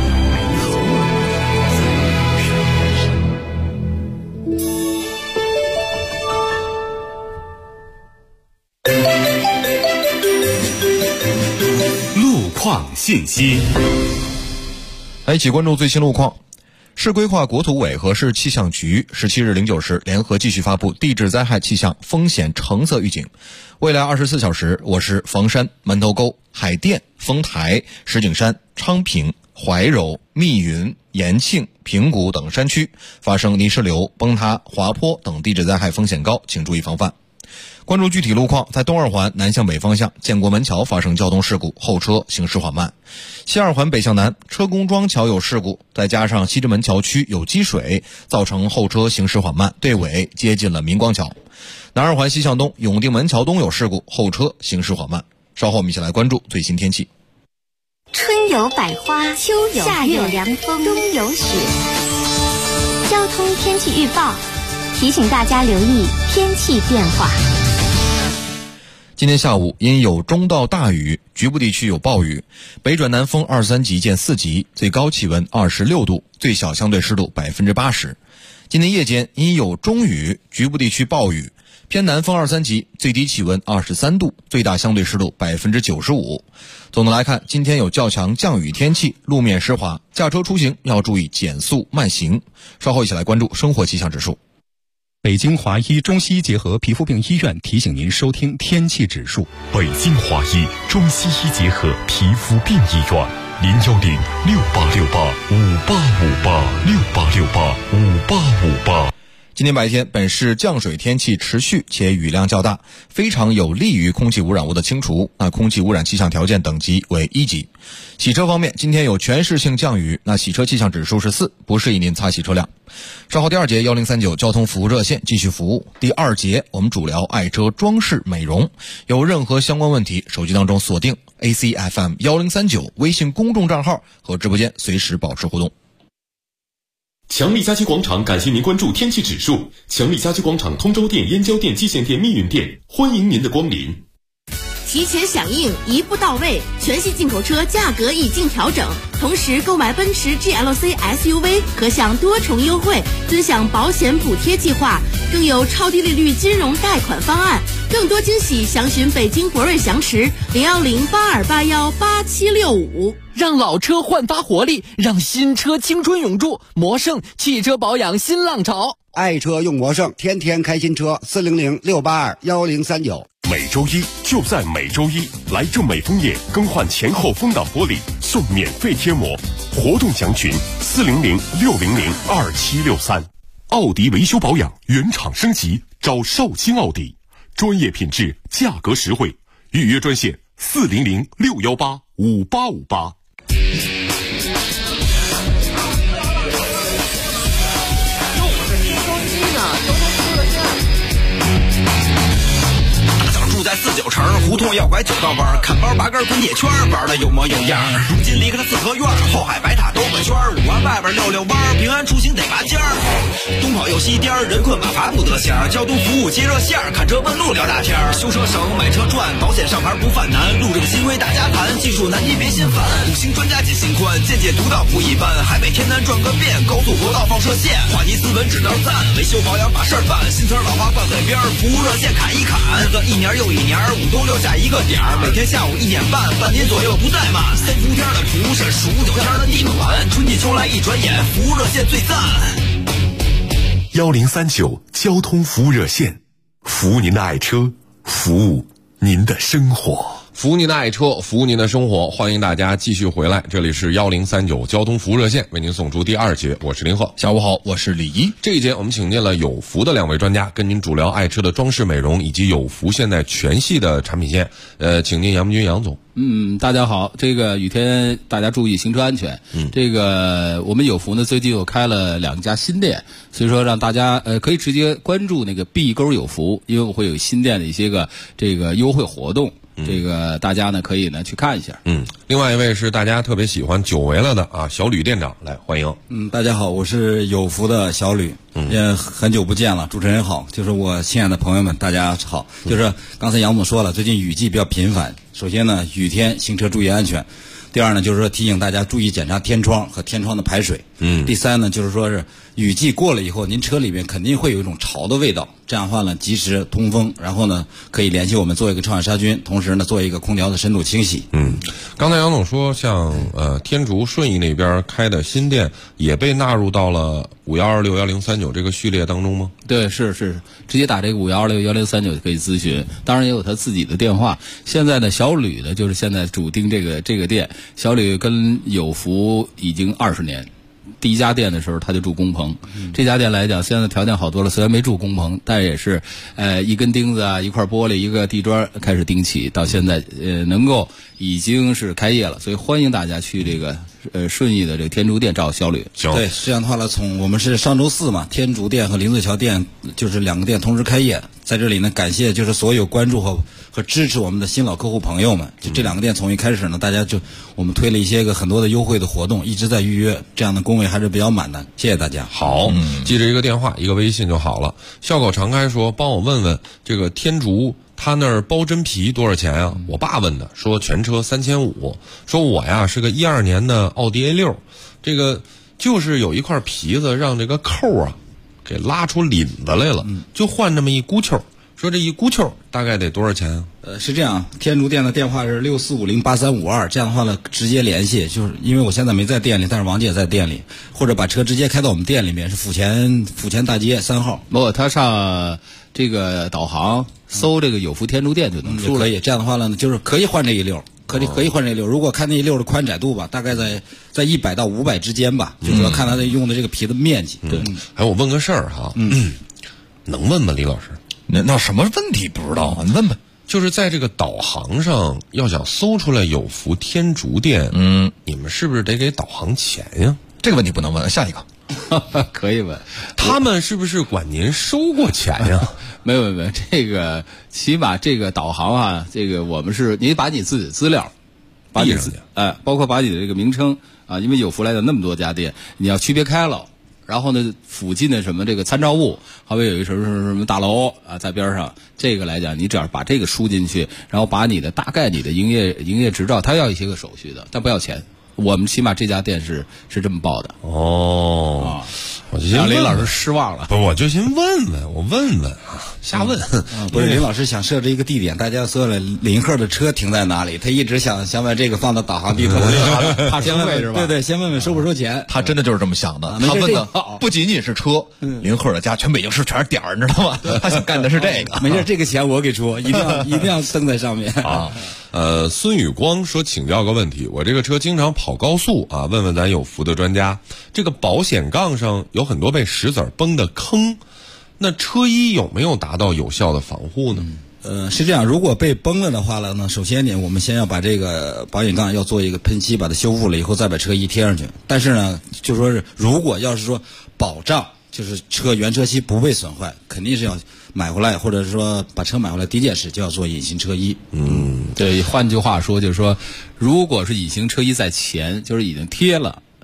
路况信息， 一起关注最新路况。市规划国土委和市气象局17日09时联合继续发布地质灾害气象风险橙色预警。未来24小时，我市房山、门头沟、海淀、丰台、石景山、昌平、怀柔、密云、延庆、平谷等山区发生泥石流、崩塌、滑坡等地质灾害风险高，请注意防范。关注具体路况，在东二环南向北方向建国门桥发生交通事故，后车行驶缓慢；西二环北向南车公庄桥有事故，再加上西直门桥区有积水，造成后车行驶缓慢，队尾接近了明光桥；南二环西向东永定门桥东有事故，后车行驶缓慢。稍后我们一起来关注最新天气。 春有百花，秋有夏有凉风，冬有雪。交通天气预报提醒大家留意天气变化。 今天下午因有中到大雨，局部地区有暴雨，北转南风2、3级见4级，最高气温26度，最小相对湿度80%。今天夜间因有中雨，局部地区暴雨，偏南风2、3级，最低气温23度，最大相对湿度95%。总的来看，今天有较强降雨天气，路面湿滑，驾车出行要注意减速慢行。稍后一起来关注生活气象指数。 北京华医中西医结合皮肤病医院提醒您收听天气指数。 北京华医中西医结合皮肤病医院，010-6868-5858，6868-5858。 今天白天，本市降水天气持续且雨量较大，非常有利于空气污染物的清除。空气污染气象条件等级为1级。洗车方面，今天有全市性降雨，洗车气象指数是4，不适宜您擦洗车辆。稍后第2节1039交通服务热线继续服务。第2节我们主聊爱车装饰美容，有任何相关问题，手机当中锁定 ACFM 1039微信公众账号和直播间，随时保持互动。 强力家居广场感谢您关注天气指数。强力家居广场通州店、燕郊店、蓟县店、密云店，欢迎您的光临。 提前响应，一步到位，全系进口车价格已经调整，同时购买奔驰 GLC SUV 可享多重优惠，尊享保险补贴计划，更有超低利率金融贷款方案。更多惊喜，详询北京博瑞翔驰010-8281-8765。 让老车焕发活力，让新车青春永驻。魔盛汽车保养新浪潮， 爱车用魔盛，天天开新车，400-682-1039。 每周一就在每周一，来正美枫叶更换前后风挡玻璃送免费贴膜，活动详询400-600-2763。奥迪维修保养原厂升级，找绍兴奥迪，专业品质，价格实惠，预约专线400-618-5858。 在49城胡同要拐9道弯，看包拔根滚铁圈，玩的有模有样。如今离开了四合院，后海白塔兜个圈，5环外边溜溜弯，平安出行得拔尖儿。 东跑又西颠儿，人困马乏不得闲儿。交通服务接热线儿，看车问路聊大天儿。修车省，买车赚，保险上牌不犯难。路政新规大家谈，技术难题别心烦。五星专家解心宽，见解独到不一般。海北天南转个遍，高速国道放射线。话题斯文只当赞，维修保养把事儿办。新词老话挂嘴边，服务热线砍一砍。日子一年又一年，五都留下一个点儿。每天下午1点半，半年左右不怠慢。3伏天的厨师，数9天的地暖。春季秋来一转眼，服务热线最赞。 1039交通服务热线，服务您的爱车，服务您的生活。 服务您的爱车，服务您的生活，欢迎大家继续回来，这里是1039交通服务热线，为您送出第2节，我是林鹤。 下午好，我是李一。 这一节我们请进了有福的2位专家，跟您主聊爱车的装饰美容以及有福现在全系的产品线。请进杨明军杨总。 大家好，这个雨天大家注意行车安全。这个我们有福呢最近又开了2家新店，所以说让大家可以直接关注那个 B 勾有福，因为我会有新店的一些个这个优惠活动。这个大家呢可以呢去看一下。 另外一位是大家特别喜欢久违了的啊，小吕店长，来欢迎。 大家好，我是有福的小吕。也很久不见了，主持人好，就是我亲爱的朋友们，大家好。就是刚才杨总说了，最近雨季比较频繁，首先呢，雨天行车注意安全。第二呢，就是说提醒大家注意检查天窗和天窗的排水。第三呢，就是说是雨季过了以后，您车里面肯定会有一种潮的味道，这样的话呢，及时通风，然后呢，可以联系我们做一个超氧杀菌，同时呢，做一个空调的深度清洗。 刚才杨总说，像天竺顺义那边开的新店也被纳入到了51261039这个序列当中吗？ 对，是直接打这个51261039就可以咨询，当然也有他自己的电话。现在呢，小吕呢就是现在主盯这个店。小吕跟有福已经20年，第一家店的时候他就住工棚，这家店来讲现在条件好多了，虽然没住工棚，但也是一根钉子啊，一块玻璃，一个地砖开始钉起，到现在能够已经是开业了，所以欢迎大家去这个顺义的这个天竺店找小吕。 对，这样的话呢，从我们是上周4嘛，天竺店和林子桥店就是2个店同时开业，在这里呢感谢就是所有关注和支持我们的新老客户朋友们。就这2个店从一开始呢，大家就我们推了一些很多的优惠的活动，一直在预约，这样的工位还是比较满的，谢谢大家。 好，记着一个电话一个微信就好了。笑口常开说帮我问问这个天竺他那儿包真皮多少钱啊？我爸问的，说全车3500，说我呀是个12年的奥迪 A6， 这个就是有一块皮子让这个扣啊给拉出领子来了，就换这么一箍球，说这一箍球大概得多少钱啊？ 是这样，天竺店的电话是64508352，这样的话呢直接联系，就是因为我现在没在店里，但是王姐在店里，或者把车直接开到我们店里面，是府前大街3号。 他上这个导航搜这个有福天竺店就能出来。 可以，这样的话呢，就是可以换这一溜，可以换这一溜。如果看那一溜的宽窄度吧，大概在100到500之间吧，就是要看它的用的这个皮的面积。对。 还有我问个事儿哈，能问吗，李老师？ 那什么问题不知道啊？你问吧。 就是在这个导航上要想搜出来有福天竺店，你们是不是得给导航钱呀？ 这个问题不能问，下一个。 可以问， 他们是不是管您收过钱呀？ 没有，这个起码这个导航啊，这个我们是你把你自己的资料，包括把你的这个名称啊，因为有福来的那么多家店，你要区别开了。然后呢，附近的什么这个参照物，好比有一什么大楼啊在边上，这个来讲，你只要把这个输进去，然后把你的大概你的营业执照，它要一些个手续的，但不要钱。我们起码这家店是这么报的。 我就让林老师失望了。 不，我就先问问瞎问。 不是林老师想设置一个地点，大家说了林鹤的车停在哪里，他一直想把这个放到导航地图里， 怕先问是吧？ 对，先问问收不收钱。 他真的就是这么想的。他问的不仅仅是车，林鹤的家全北京市全是点儿，你知道吗？他想干的是这个。 没事，这个钱我给出，一定要登在上面啊。孙宇光说，请教个问题，我这个车经常跑高速啊，问问咱有福的专家，这个保险杠上有很多被石子崩的坑，那车衣有没有达到有效的防护呢？ 是这样，如果被崩了的话呢，首先呢，我们先要把这个保险杠要做一个喷漆，把它修复了以后再把车衣贴上去。但是呢，就说是如果要是说保障，就是原车漆不被损坏，肯定是要买回来，或者是说把车买回来第一件事就要做隐形车衣。 对，换句话说就是说，如果是隐形车衣在前，就是已经贴了，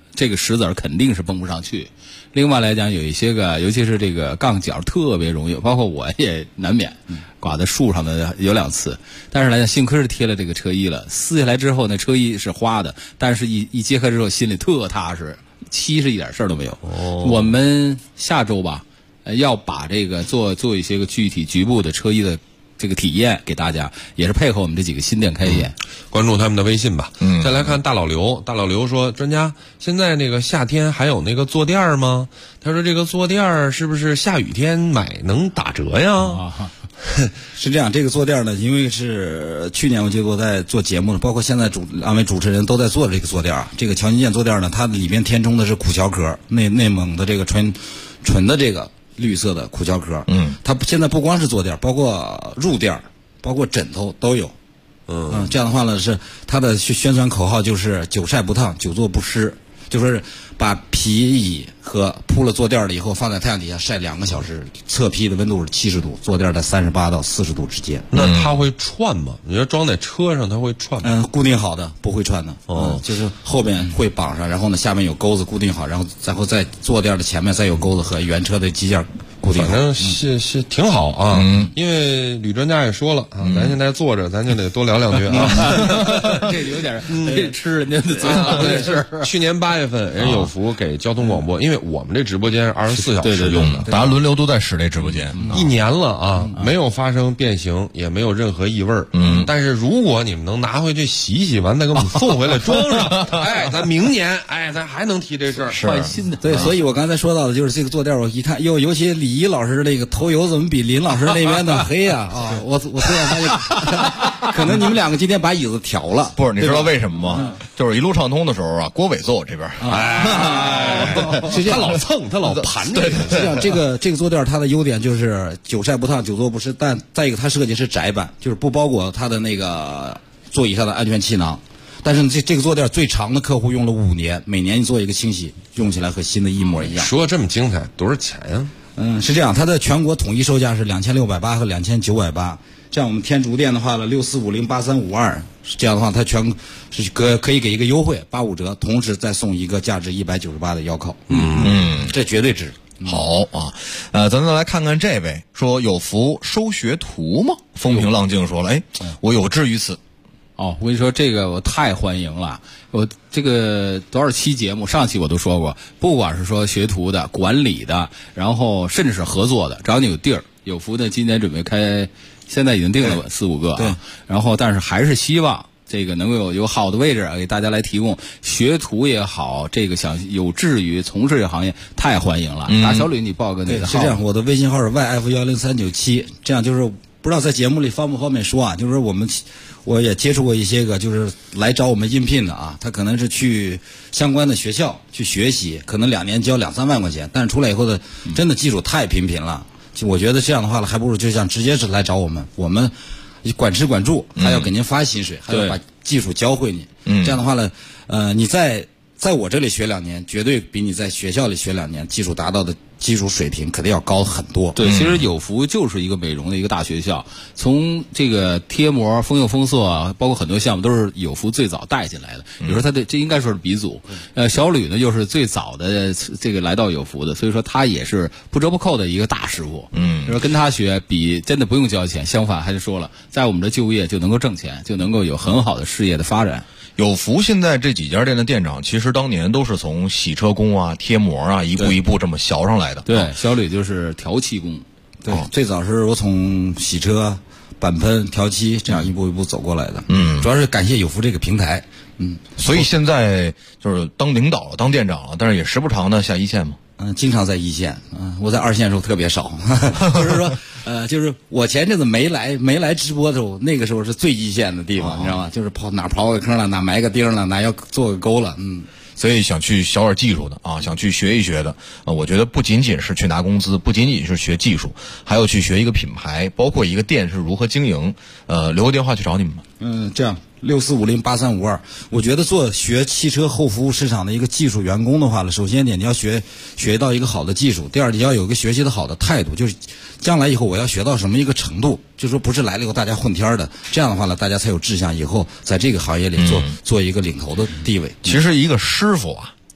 这个石子肯定是蹦不上去。另外来讲，有一些个，尤其是这个杠角特别容易，包括我也难免挂在树上的有2次。但是来讲，幸亏是贴了这个车衣了，撕下来之后那车衣是花的，但是一揭开之后心里特踏实，漆是一点事儿都没有。我们下周吧，要把这个做一些个具体局部的车衣的这个体验给大家，也是配合我们这几个新店开业。 关注他们的微信吧。再来看大老刘，大老刘说：“专家，现在那个夏天还有那个坐垫吗？”他说：“这个坐垫是不是下雨天买能打折呀？” 是这样，这个坐垫呢，因为是去年我就在做节目了，包括现在2位主持人都在做这个坐垫。这个乔金健坐垫呢，它里面填充的是苦荞壳，内蒙的这个纯的这个绿色的苦荞壳。它现在不光是坐垫，包括褥垫，包括枕头都有。这样的话呢，是它的宣传口号就是久晒不烫，久坐不湿，就是把皮椅和铺了坐垫了以后放在太阳底下晒2个小时，侧披的温度是70度，坐垫在38到40度之间。 那它会串吗？你要装在车上，它会串吗？ 固定好的，不会串的。就是后边会绑上，然后呢下面有钩子固定好，然后在坐垫的前面再有钩子和原车的机件固定好。 反正是挺好啊。因为吕专家也说了啊，咱现在坐着，咱就得多聊2句啊。 这有点吃人家的嘴对是。去年8月份，人有福给交通广播，因为我们这直播间是24小时用的， 大家轮流都在使这直播间 ，1年了啊，没有发生变形，也没有任何异味。但是如果你们能拿回去洗洗完，再给我们送回来装上，咱明年咱还能提这事儿， 换新的。 对，所以我刚才说到的就是这个坐垫，我一看，尤其李怡老师那个头油怎么比林老师那边的黑呀？我突然发现，可能你们2个今天把椅子调了。 不是，你知道为什么吗？就是一路畅通的时候啊，郭伟坐我这边， 是这样， 他老蹭，他老盘着。 是这样，这个坐垫它的优点就是久晒不烫，久坐不湿，但再一个它设计是窄版，就是不包裹它的那个座椅上的安全气囊。但是这个坐垫最长的客户用了5年，每年你做一个清洗，用起来和新的一模一样。 说这么精彩，多少钱呀？ 是这样，它的全国统一售价是2680和2980。这样我们天竺店的话呢，64508352，这样的话它全是可以给一个优惠85折，同时再送一个价值198的腰靠。这绝对值。 好啊，咱再来看看这位说有福收学徒吗？风平浪静说了，我有志于此。 我跟你说，这个我太欢迎了。我这个多少期节目，上期我都说过，不管是说学徒的、管理的，然后甚至是合作的，只要你有地儿，有福呢今年准备开，现在已经定了4、5个啊。然后但是还是希望这个能够有好的位置给大家来提供学徒也好，这个想有志于从事这个行业，太欢迎了。打小吕，你报个那个号。 是这样，我的微信号是 YF10397，这样就是不知道在节目里方不方便说啊？就是我也接触过一些个，就是来找我们应聘的啊，他可能是去相关的学校去学习，可能2年交2、3万块钱，但是出来以后的真的技术太平平了。我觉得这样的话呢，还不如就像直接是来找我们管吃管住，还要给您发薪水，还要把技术教会你。这样的话呢，你在我这里学2年，绝对比你在学校里学2年技术达到的技术水平肯定要高很多。 对，其实有福就是一个美容的一个大学校，从这个贴膜、封釉、封色啊，包括很多项目都是有福最早带进来的。比如说这应该说是鼻祖。小吕呢又是最早的这个来到有福的，所以说他也是不折不扣的一个大师傅。就是跟他学比真的不用交钱，相反还是说了，在我们这就业就能够挣钱，就能够有很好的事业的发展。 有福现在这几家店的店长，其实当年都是从洗车工啊、贴膜啊，一步一步这么学上来的。 对，小吕就是调漆工。 对，最早是我从洗车、板喷、调漆这样一步一步走过来的。主要是感谢有福这个平台。 所以现在就是当领导了、当店长了，但是也时不常的下一线嘛。 经常在一线。我在2线的时候特别少。就是说，就是我前阵子没来直播的时候，那个时候是最一线的地方，你知道吗？就是哪刨个坑了，哪埋个钉了，哪要做个沟了。 所以想去学点技术的啊，想去学一学的我觉得不仅仅是去拿工资，不仅仅是学技术，还要去学一个品牌，包括一个店是如何经营。留个电话去找你们吧。 这样64508352，我觉得学汽车后服务市场的一个技术员工的话呢，首先你要学到一个好的技术，第二你要有一个学习的好的态度，就是将来以后我要学到什么一个程度，就是说不是来了以后大家混天的，这样的话呢，大家才有志向以后在这个行业里做一个领头的地位。 其实一个师傅啊，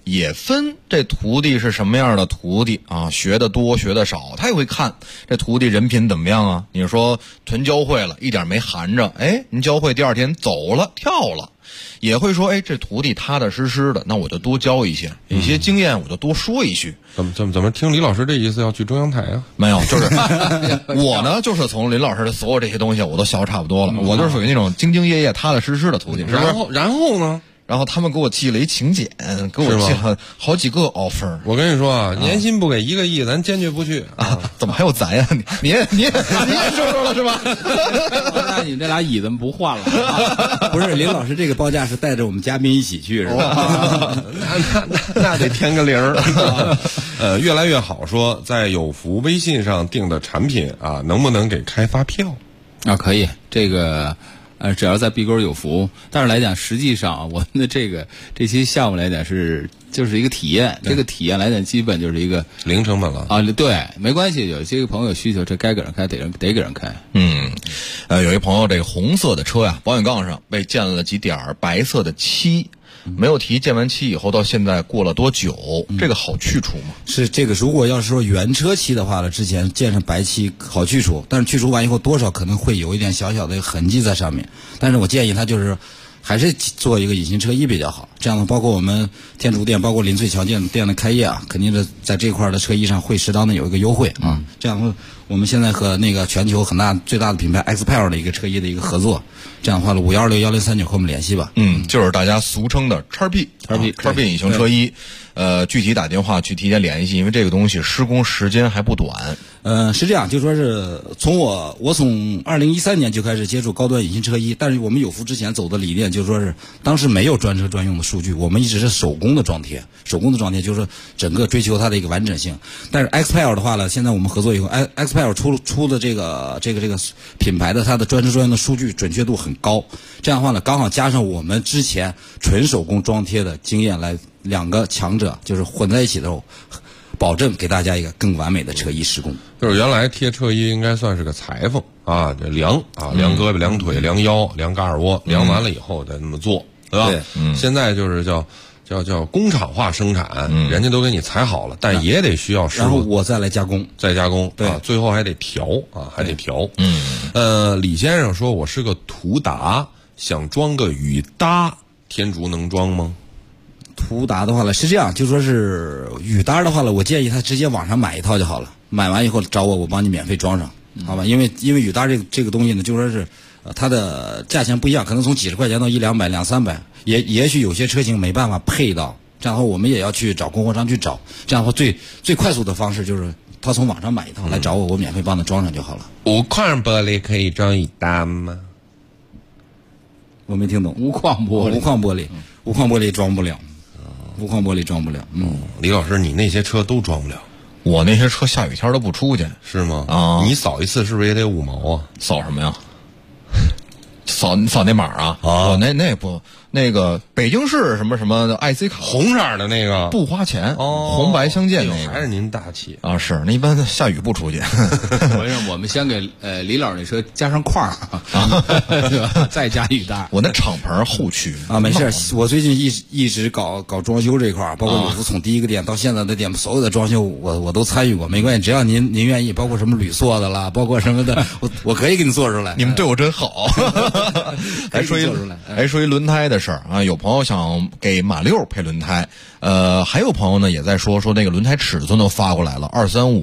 也分这徒弟是什么样的徒弟啊，学的多学的少，他也会看这徒弟人品怎么样啊。你说纯教会了，一点没含着，哎，您教会第二天走了跳了，也会说，哎，这徒弟踏踏实实的，那我就多教一些，一些经验我就多说一句。 怎么听李老师这意思要去中央台啊？ 没有，就是我呢，就是从林老师的所有这些东西我都学差不多了，我就属于那种兢兢业业、踏踏实实的徒弟，是不是？ 然后呢？ 然后他们给我寄了一请柬，给我寄了好几个 offer。 我跟你说啊，年薪不给1个亿，咱坚决不去啊！怎么还有咱呀？你也说说了是吧？ 那你这俩椅子不换了？ 不是，林老师这个报价是带着我们嘉宾一起去是吧？ 那得填个零。越来越好说，在有福微信上订的产品啊，能不能给开发票？ 啊，可以，这个。只要在碧沟有福，但是来讲，实际上啊，我们的这些项目来讲就是一个体验，这个体验来讲，基本就是一个零成本了啊。对，没关系，有些个朋友有需求，这该给人开得给人开。 有一朋友这个红色的车呀，保险杠上被溅了几点白色的漆。没有提溅完漆以后到现在过了多久，这个好去除吗？ 是这个，如果要是说原车漆的话呢，之前溅上白漆好去除，但是去除完以后多少可能会有一点小小的痕迹在上面。但是我建议他就是还是做一个隐形车衣比较好。这样的，包括我们天竺店，包括林萃桥店的开业啊，肯定是在这块的车衣上会适当的有一个优惠啊。这样的话，我们现在和那个全球最大的品牌 XPEL 的一个车衣的一个合作。这样的话516-1039和我们联系吧。 就是大家俗称的XP 隐形车衣。具体打电话去提前联系，因为这个东西施工时间还不短。 是这样，就说是我从2013年就开始接触高端隐形车衣，但是我们有福之前走的理念就是说是当时没有专车专用的数据，我们一直是手工的装贴就是说整个追求它的一个完整性。但是 XPEL 的话呢，现在我们合作以后，XPEL 出的这个品牌的它的专车专用的数据准确度很高，这样的话呢，刚好加上我们之前纯手工装贴的经验来。两个强者就是混在一起的时候，保证给大家一个更完美的车衣施工。 就是原来贴车衣应该算是个裁缝啊，这量胳膊、量腿、量腰、量嘎尔窝，量完了以后再那么做，对吧？现在就是叫工厂化生产，人家都给你裁好了，但也得需要师傅， 然后我再来加工， 对，最后还得调啊，还得调。李先生说我是个途达，想装个雨搭，天竺能装吗？ 途达的话呢是这样，就说是雨搭的话呢，我建议他直接网上买一套就好了，买完以后找我帮你免费装上，好吧？因为雨搭这个东西呢，就说是它的价钱不一样，可能从几十块钱到100-200、200-300，也许有些车型没办法配到，这样的话我们也要去找供货商去找，这样的话最快速的方式就是他从网上买一套来找我，我免费帮他装上就好了。 无框玻璃可以装雨搭吗？ 我没听懂。无框玻璃装不了。无框玻璃装不了。 李老师，你那些车都装不了。 我那些车下雨天都不出去， 是吗？ 啊， 你扫一次是不是也得5毛啊？ 扫什么呀？扫那码啊？我那不那个北京市什么的 IC 卡， 红色的那个不花钱，红白相间那个。 还是您大气啊？是，那一般下雨不出去。 我们先给李老那车加上框对吧？再加雨搭。 我那敞篷后驱啊，没事。我最近一直搞装修这块，包括有福从第一个店到现在的店，所有的装修我都参与过，没关系，只要您愿意，包括什么铝塑的啦，包括什么的，我可以给你做出来。 你们对我真好。还说一轮胎的事儿啊，有朋友想给马六配轮胎，还有朋友呢也在说那个轮胎尺寸都发过来了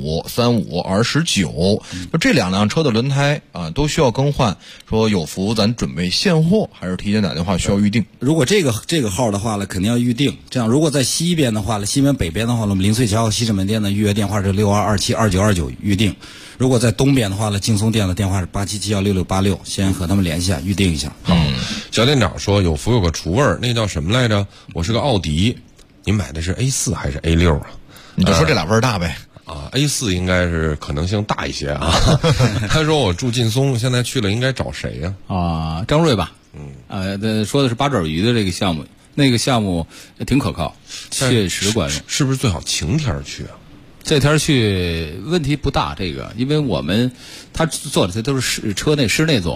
，235、35、219，就这两辆车的轮胎啊都需要更换。说有福咱准备现货还是提前打电话需要预定？ 如果这个号的话呢，肯定要预定。这样，如果在西边的话呢，西边北边的话呢，我们林萃桥西直门店的预约电话是62272929预定。如果在东边的话呢，劲松店的电话是877166686，先和他们联系一下，预定一下。 小店长说有福有个厨味儿，那叫什么来着？我是个奥迪，您买的是 A4 还是 A6 啊？ 你就说这俩味儿大呗。 A4 应该是可能性大一些啊。他说我住劲松，现在去了应该找谁呀？ 张瑞吧。说的是八爪鱼的这个项目，那个项目挺可靠，确实管用。 是不是最好晴天去啊？ 这天去问题不大，这个因为他做的这都是车内室内做嘛，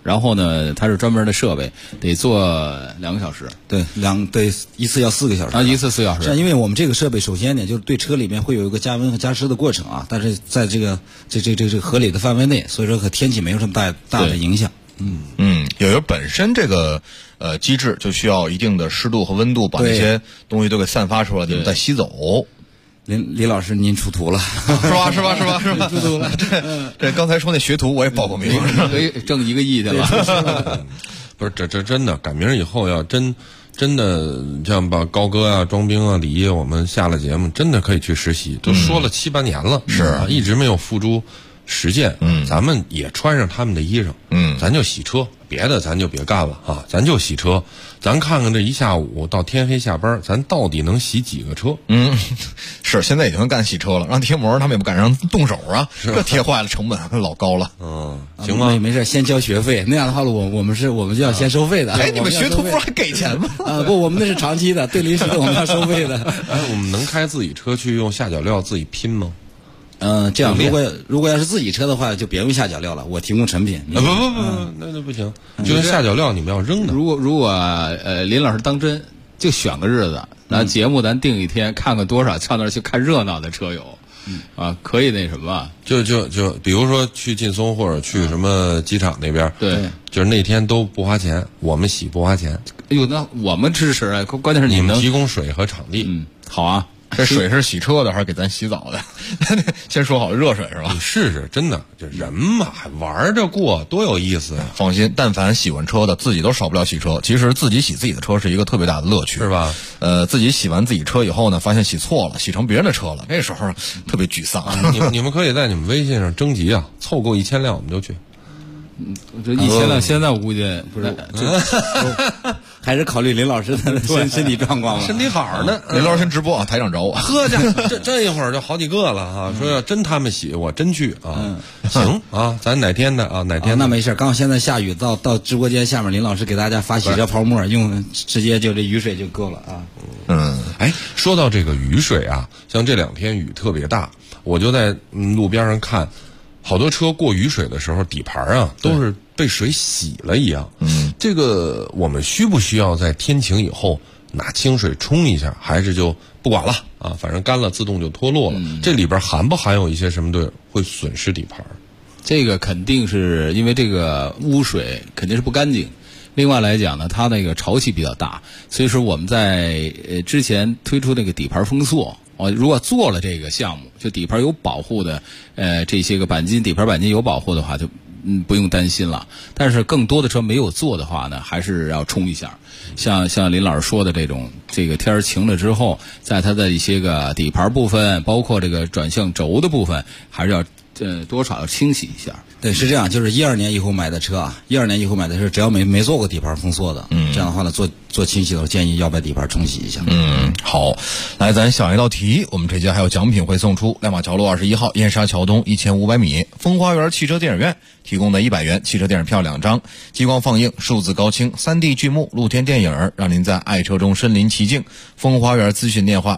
然后呢，它是专门的设备，得做2个小时。 对，一次要4个小时啊，一次4小时。 是因为我们这个设备首先呢，就是对车里面会有一个加温和加湿的过程啊，但是在这个合理的范围内，所以说和天气没有什么大的影响。 有时候本身这个机制就需要一定的湿度和温度，把那些东西都给散发出来，你们再吸走。 李老师，您出图了， 是吧？ 出图了。 这刚才说那学徒我也报过名， 可以挣1个亿去了。 不是，这真的改名以后要真的像把高哥啊、庄兵啊、李烨我们下了节目，真的可以去实习。都说了7、8年了， 是啊，一直没有付诸实践。咱们也穿上他们的衣裳，咱就洗车，别的咱就别干了啊，咱就洗车。咱看看这一下午到天黑下班，咱到底能洗几个车？ 是现在已经干洗车了，让贴膜他们也不敢让动手啊，这贴坏了成本老高了。 行吗？没事，先交学费，那样的话我们就要先收费的。 你们学徒不是还给钱吗？ 不，我们那是长期的，对临时的我们要收费的。 我们能开自己车去用下脚料自己拼吗？ 这样如果要是自己车的话，就别用下脚料了，我提供成品。 不，那不行，就是下脚料你们要扔的。 如果林老师当真，就选个日子，咱节目咱定一天，看看多少上那儿去看热闹的车友。可以那什么， 就比如说去劲松或者去什么机场那边， 对， 就是那天都不花钱，我们洗不花钱。 哎呦，那我们支持啊！关键是你们提供水和场地， 好啊。 这水是洗车的还是给咱洗澡的？先说好热水是吧？ 你试试，真的，这人嘛，玩着过多有意思呀！ 放心，但凡洗完车的，自己都少不了洗车。其实自己洗自己的车是一个特别大的乐趣， 是吧？ 自己洗完自己车以后呢，发现洗错了，洗成别人的车了，那时候特别沮丧。 你们可以在你们微信上征集啊，凑够1000辆我们就去。 这1000辆现在我估计不是， 还是考虑林老师的身体状况吧。 身体好呢， 林老师先直播啊，台长找我。 呵家这一会儿就好几个了啊，说要真他们洗，我真去啊。行啊，咱哪天的啊？哪天？ 那没事，刚好现在下雨，到直播间下面，林老师给大家发洗车泡沫，用直接就这雨水就够了啊。 说到这个雨水啊，像这2天雨特别大，我就在路边上看。好多车过雨水的时候，底盘啊都是被水洗了一样。这个我们需不需要在天晴以后拿清水冲一下，还是就不管了啊？反正干了自动就脱落了。这里边含不含有一些什么对会损失底盘？ 这个肯定是因为这个污水肯定是不干净。另外来讲呢，它那个潮气比较大，所以说我们在之前推出那个底盘封塑。如果做了这个项目，就底盘有保护的，这些个底盘钣金有保护的话，就不用担心了。但是更多的车没有做的话呢，还是要冲一下。像林老师说的这种，这个天儿晴了之后，在它的一些个底盘部分，包括这个转向轴的部分，还是要多少要清洗一下。 对，是这样，就是12年以后买的车啊，12年以后买的车，只要没做过底盘封塑的，这样的话呢，做清洗的时候建议要把底盘冲洗一下。 好，来咱想一道题，我们这节还有奖品会送出。亮马桥路21号燕莎桥东1500米风花园汽车电影院提供的100元汽车电影票2张，激光放映、数字高清、3D 剧目、露天电影，让您在爱车中身临其境。风花园咨询电话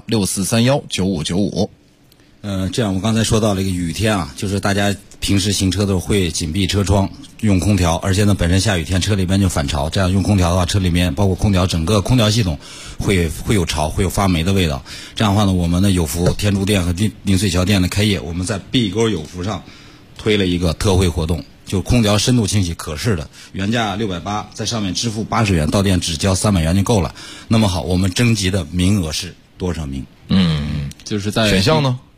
64319595。 这样我刚才说到了一个雨天啊，就是大家平时行车都会紧闭车窗，用空调，而且呢本身下雨天车里边就反潮，这样用空调的话，车里面包括空调整个空调系统会有潮，会有发霉的味道。这样的话呢，我们的有福天珠店和临水桥店的开业，我们在碧沟有福上推了一个特惠活动，就空调深度清洗可视的，原价680，在上面支付80元，到店只交300元就够了。那么好，我们征集的名额是多少名？ 就是在选项呢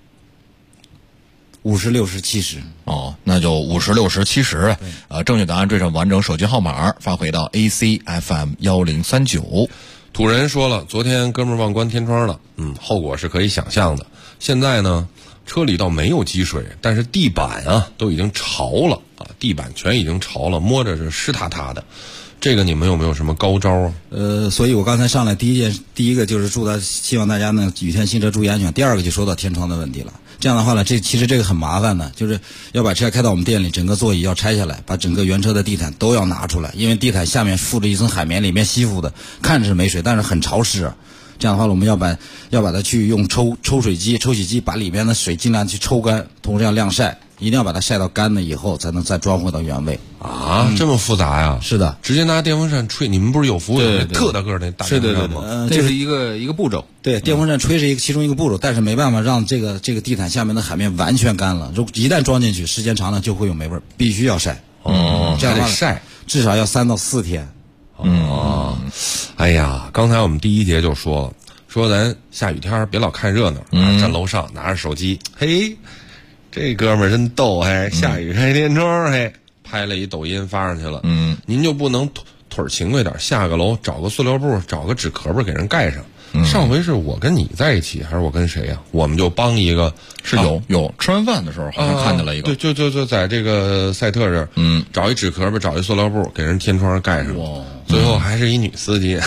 ？50、60、70。 那就50、60、70。正确答案缀上完整手机号码，发回到 ACFM 1039。 土人说了，昨天哥们儿忘关天窗了，后果是可以想象的。现在呢，车里倒没有积水，但是地板啊都已经潮了啊，地板全已经潮了，摸着是湿塌塌的。这个你们有没有什么高招啊？ 所以我刚才上来第一个就是希望大家呢雨天行车注意安全。第二个就说到天窗的问题了。这样的话呢，其实这个很麻烦的，就是要把车开到我们店里，整个座椅要拆下来，把整个原车的地毯都要拿出来，因为地毯下面附着一层海绵，里面吸附的，看着是没水，但是很潮湿。这样的话，我们要把它去用抽水机、抽洗机把里面的水尽量去抽干，同时要晾晒， 一定要把它晒到干了以后，才能再装回到原位。 啊，这么复杂呀？ 是的， 直接拿电风扇吹。你们不是有服务有特大个那大电风扇吗？ 这是一个步骤。 对，电风扇吹是其中一个步骤，但是没办法让这个地毯下面的海绵完全干了。一旦装进去，时间长了就会有霉味儿，必须要晒。这样得晒， 至少要3到4天。 哎呀，刚才我们第一节就说了，说咱下雨天别老看热闹，站楼上拿着手机，嘿，这哥们儿真逗，嘿，下雨开天窗，嘿，拍了一抖音发上去了。您就不能腿儿勤快点，下个楼找个塑料布，找个纸壳儿给人盖上。上回是我跟你在一起，还是我跟谁呀？我们就帮一个， 是有吃完饭的时候好像看见了一个， 对，就在这个赛特这儿，找一纸壳吧，找一塑料布给人天窗上盖上，最后还是一女司机。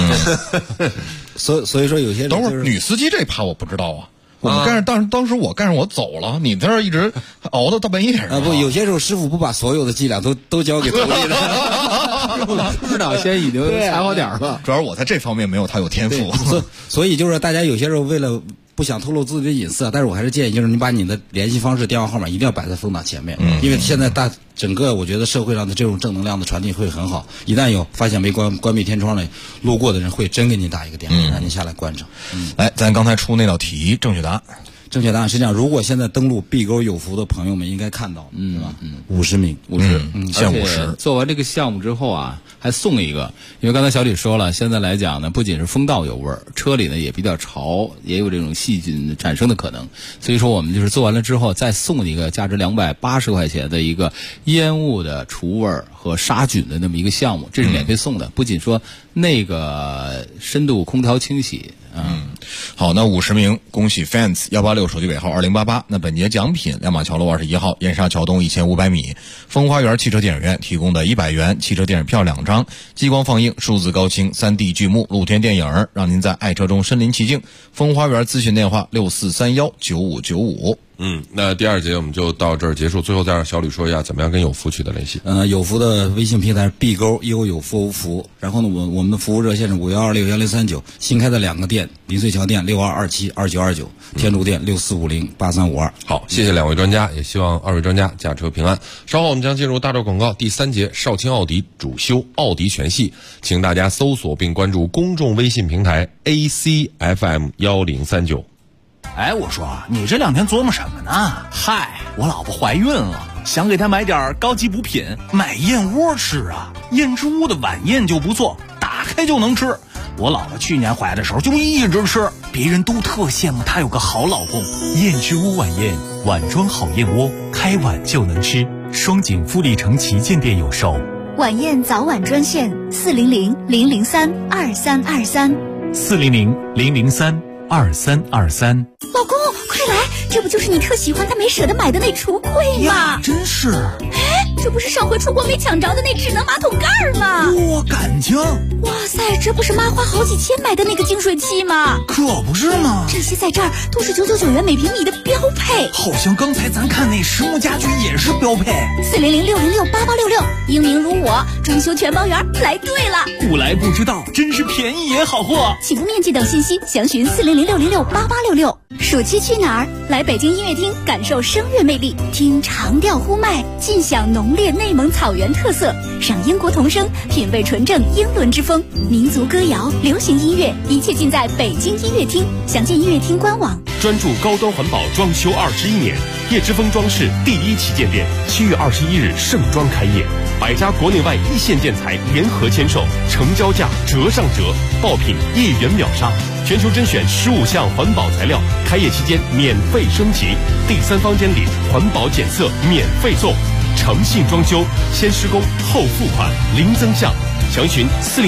所以说有些人等会儿女司机这趴我不知道啊。我们干上，当时我干上我走了，你在这儿一直熬到大半夜啊！ 不，有些时候师傅不把所有的伎俩都交给徒弟的，指导先已经踩好点了。 主要是我在这方面没有他有天赋， 所以就是大家有些时候为了不想透露自己的隐私，但是我还是建议，就是你把你的联系方式、电话号码一定要摆在风挡前面，因为现在整个我觉得社会上的这种正能量的传递会很好。一旦有发现没关闭天窗了，路过的人会真给你打一个电话，让你下来关上。 来，咱刚才出那道题，正确答案。 正确答案是这样，如果现在登录碧沟有福的朋友们应该看到，是吧？50名 ，50， 限50。 做完这个项目之后啊，还送一个，因为刚才小李说了，现在来讲呢，不仅是风道有味儿，车里呢也比较潮，也有这种细菌产生的可能，所以说我们就是做完了之后再送一个价值280块钱的一个烟雾的除味和杀菌的那么一个项目，这是免费送的。不仅说那个深度空调清洗。 好，那50名，恭喜 fans 186手机尾号2088。那本节奖品：亮马桥路21号燕莎桥东1500米风花园汽车电影院提供的100元汽车电影票2张，激光放映、数字高清、3D 剧目、露天电影，让您在爱车中身临其境。风花园咨询电话64319595。 那第2节我们就到这儿结束。最后再让小吕说一下，怎么样跟有福取得联系？ 有福的微信平台是碧沟有福福，然后呢，我们的服务热线是51261039，新开的2个店，临穗桥店62272929，天竺店64508352。 好，谢谢2位专家，也希望2位专家驾车平安。稍后我们将进入大洲广告第3节，少卿奥迪主修奥迪全系，请大家搜索并关注公众微信平台 ACFM1039。 哎，我说你这2天琢磨什么呢？嗨，我老婆怀孕了，想给她买点高级补品，买燕窝吃啊。燕之屋的晚宴就不错，打开就能吃。我老婆去年怀的时候就一直吃，别人都特羡慕她有个好老公。 燕之屋晚宴，碗装好燕窝，开碗就能吃。双井富力城旗舰店有售。 晚宴早晚专线 400-003-2323，400-003-2323。 老公，快来，这不就是你特喜欢但没舍得买的那橱柜吗？ 真是。 这不是上回出国没抢着的那智能马桶盖吗？ 哇，感情！ 哇塞，这不是妈花好几千买的那个净水器吗？ 可不是嘛！ 这些在这儿都是999元每平米的标配。 好像刚才咱看那实木家具也是标配。 400-606-8866，英明如我，装修全包圆，来对了。 不来不知道，真是便宜也好货。 起步面积等信息详询400-606-8866。暑期去哪儿？来北京音乐厅感受声乐魅力，听长调呼麦，尽享浓烈内蒙草原特色，赏英国童声，品味纯正英伦之风，民族歌谣、流行音乐，一切尽在北京音乐厅。详见音乐厅官网。 专注高端环保装修21年，叶之峰装饰第1旗舰店7月21日盛装开业，100家国内外一线建材联合签售，成交价折上折，爆品1元秒杀，全球甄选15项环保材料，开业期间免费升级，第3方监理，环保检测免费送，诚信装修，先施工后付款，零增项。详询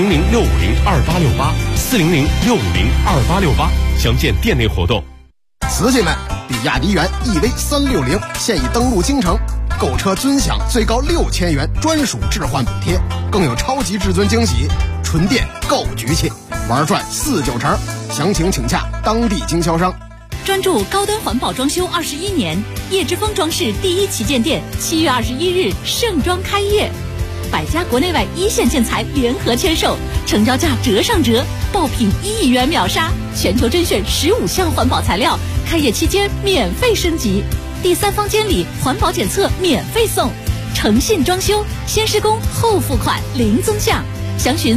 400-650-2868，400-650-2868，详见店内活动。 瓷器们，比亚迪元 EV360现已登陆京城，购车尊享最高6000元专属置换补贴，更有超级至尊惊喜，纯电够局气，玩转4-9成。详情请洽当地经销商。 专注高端环保装修21年，叶之峰装饰第1旗舰店7月21日盛装开业，100家国内外一线建材联合签售，成交价折上折，爆品1元秒杀，全球甄选15项环保材料，开业期间免费升级。 第3方监理环保检测免费送，诚信装修，先施工后付款零增项。详询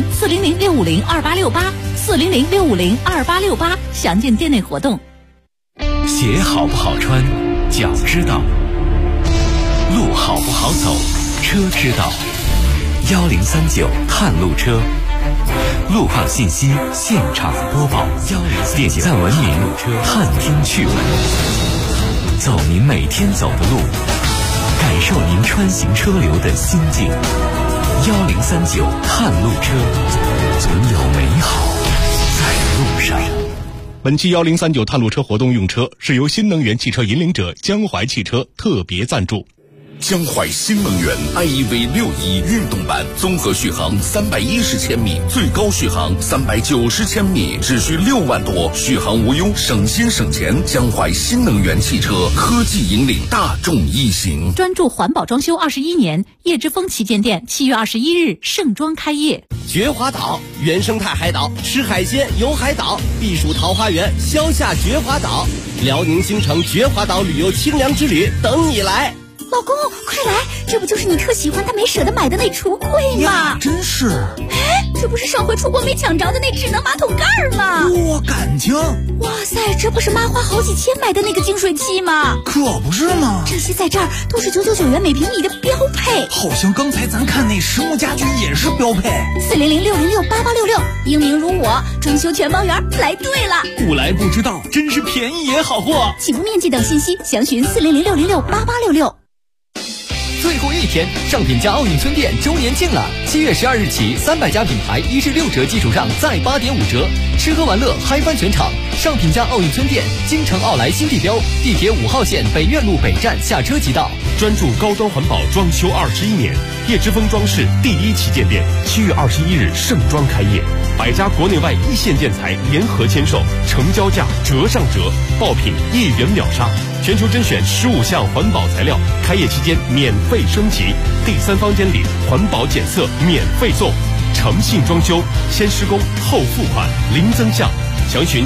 400-650-2868，400-650-2868，详见店内活动。 鞋好不好穿，脚知道；路好不好走，车知道。1039探路车，路况信息现场播报，点赞文明，探听趣闻，走您每天走的路，感受您穿行车流的心境。1039探路车，总有美好在路上。 本期1039探路车活动用车是由新能源汽车引领者江淮汽车特别赞助。 江淮新能源 IEV 61运动版，综合续航310千米，最高续航390千米，只需6万多，续航无忧，省心省钱。江淮新能源汽车科技引领大众一行， 专注环保装修21年，叶之峰旗舰店7月21日盛装开业。 绝华岛原生态海岛，吃海鲜游海岛，避暑桃花源消夏绝华岛，辽宁新城绝华岛旅游清凉之旅等你来。 老公，快来！这不就是你特喜欢但没舍得买的那橱柜吗？ 真是！ 哎，这不是上回出国没抢着的那智能马桶盖吗？ 哇，感情！ 哇塞，这不是妈花好几千买的那个净水器吗？ 可不是嘛！ 这些在这儿都是999元每平米的标配。 好像刚才咱看那实木家居也是标配。 400-606-8866，英明如我，装修全帮员来对了。 不来不知道，真是便宜也好货。 起步面积等信息详询400-606-8866。 最后一天，上品家奥运村店周年庆了！7月12日起，300家品牌1至6折基础上再8.5折，吃喝玩乐嗨翻全场。上品家奥运村店，京城奥莱新地标，地铁5号线北苑路北站下车即到。 专注高端环保装修21年，叶之峰装饰第1旗舰店7月21日盛装开业，100家国内外一线建材联合签售，成交价折上折，爆品1元秒杀，全球甄选15项环保材料，开业期间免费升级，第3方监理环保检测免费送，诚信装修，先施工后付款零增项。详询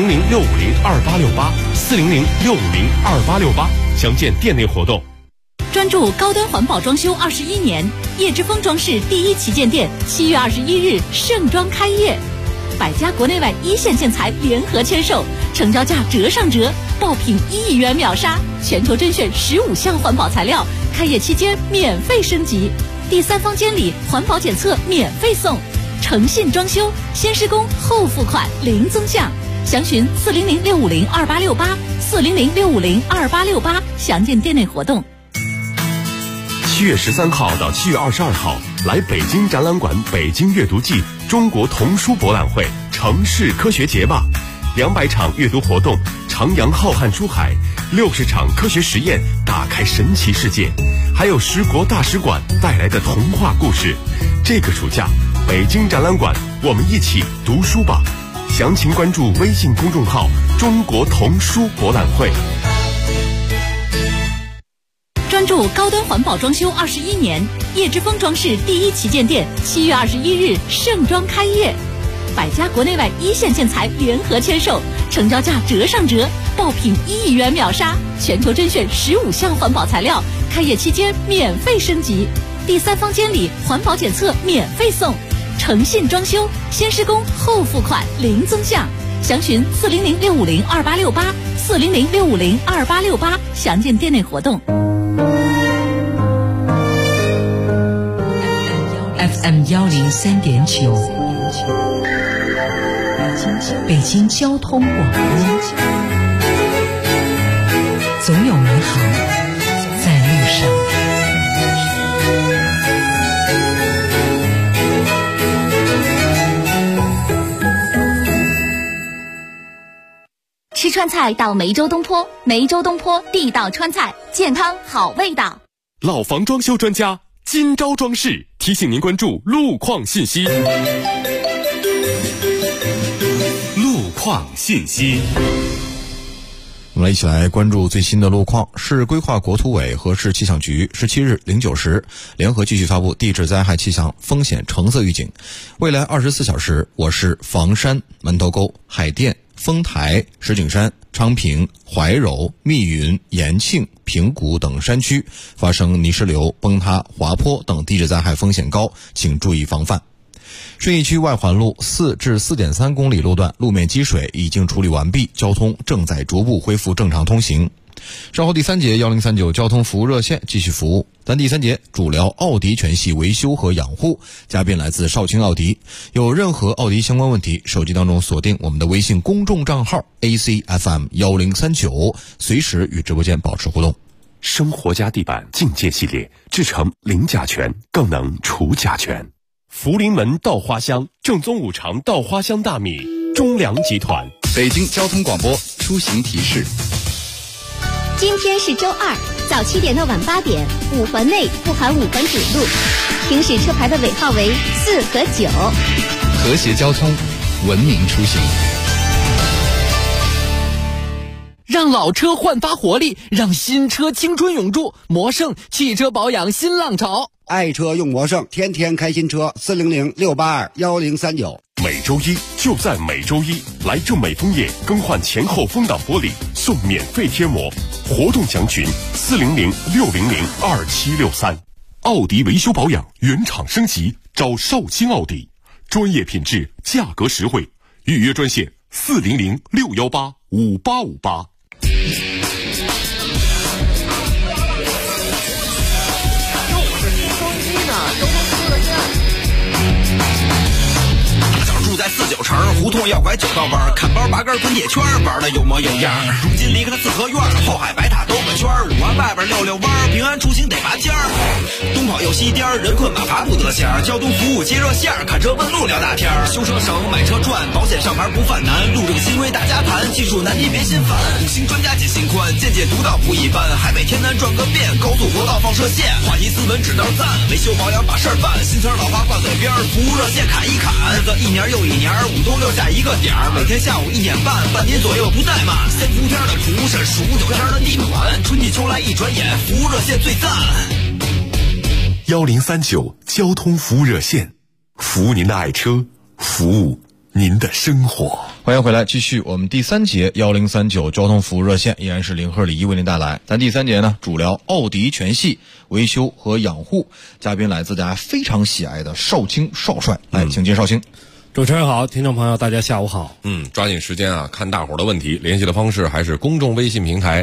400-650-2868，400-650-2868，详见店内活动。 专注高端环保装修21年，叶之峰装饰第1旗舰店7月21日盛装开业，100家国内外一线建材联合签售，成交价折上折，爆品1亿元秒杀，全球甄选15项环保材料，开业期间免费升级，第3方监理环保检测免费送，诚信装修，先施工后付款零增项。详询400-650-2868，400-650-2868，详见店内活动。 7月13号到7月22号，来北京展览馆北京阅读季中国童书博览会城市科学节吧，200场阅读活动，徜徉浩瀚书海，60场科学实验，打开神奇世界，还有10国大使馆带来的童话故事。这个暑假，北京展览馆，我们一起读书吧。详情关注微信公众号中国童书博览会。 专注高端环保装修21年，叶之峰装饰第1旗舰店7月21日盛装开业，100家国内外一线建材联合签售，成交价折上折，爆品1亿元秒杀，全球甄选15项环保材料，开业期间免费升级，第3方监理环保检测免费送，诚信装修，先施工后付款零增项。详询400-650-2868，400-650-2868，详见店内活动。 FM 103.9，北京交通广播，总有美好在路上。 吃川菜到梅州东坡，梅州东坡地道川菜，健康好味道。 老房装修专家金招装饰提醒您关注路况信息。 路况信息。 我们一起来关注最新的路况。市规划国土委和市气象局17日0、9时联合继续发布地质灾害气象风险橙色预警。未来24小时，我市房山、门头沟、海淀、 丰台、石景山、昌平、怀柔、密云、延庆、平谷等山区发生泥石流、崩塌、滑坡等地质灾害风险高，请注意防范。顺义区外环路4至4.3公里路段路面积水已经处理完毕，交通正在逐步恢复正常通行。稍后第3节1039交通服务热线继续服务。咱第3节主聊奥迪全系维修和养护，嘉宾来自绍兴奥迪。有任何奥迪相关问题，手机当中锁定我们的微信公众账号 ACFM1039，随时与直播间保持互动。 生活家地板境界系列，制成零甲醛，更能除甲醛。福临门稻花香，正宗五常稻花香大米，中粮集团。 北京交通广播出行提示。 今天是周二，早7点到晚8点，5环内不含5环主路，行驶车牌的尾号为4和9。 和谐交通，文明出行。 让老车焕发活力，让新车青春永驻。魔胜汽车保养新浪潮， 爱车用魔胜，天天开新车，400-682-1039。 每周一就在每周一，来正美枫叶更换前后风挡玻璃，送免费贴膜。活动详询400-600-2763。奥迪维修保养原厂升级，找绍兴奥迪，专业品质，价格实惠。预约专线400-618-5858。 住在49城，胡同要拐9道弯，看包拔根滚铁圈，玩的有模有样。如今离开了四合院，后海白塔兜个圈，5环外边溜弯，平安出行得拔尖儿。东跑又西颠，人困马乏不得闲。交通服务接热线，看车问路聊大天。修车省，买车赚，保险上牌不犯难。路这个新规大家谈，技术难题别心烦。5星专家解心宽，见解独到不一般。海北天南转个遍，高速国道放射线。话题斯文指道赞，维修保养把事儿办。新词老话挂嘴边，服务热线砍一砍。日子一年又一年，5冬6夏一个点儿，每天下午1点半，半年左右不怠慢。3伏天的厨师，数9天的地暖，春季秋来一转眼，服务热线最赞。 1039交通服务热线，服务您的爱车，服务您的生活。 欢迎回来，继续我们第3节1039交通服务热线，依然是林鹤李一为您带来。咱第3节呢，主聊奥迪全系维修和养护，嘉宾来自大家非常喜爱的绍兴少帅，来，请进绍兴。 主持人好，听众朋友大家下午好。 抓紧时间啊，看大伙儿的问题，联系的方式还是公众微信平台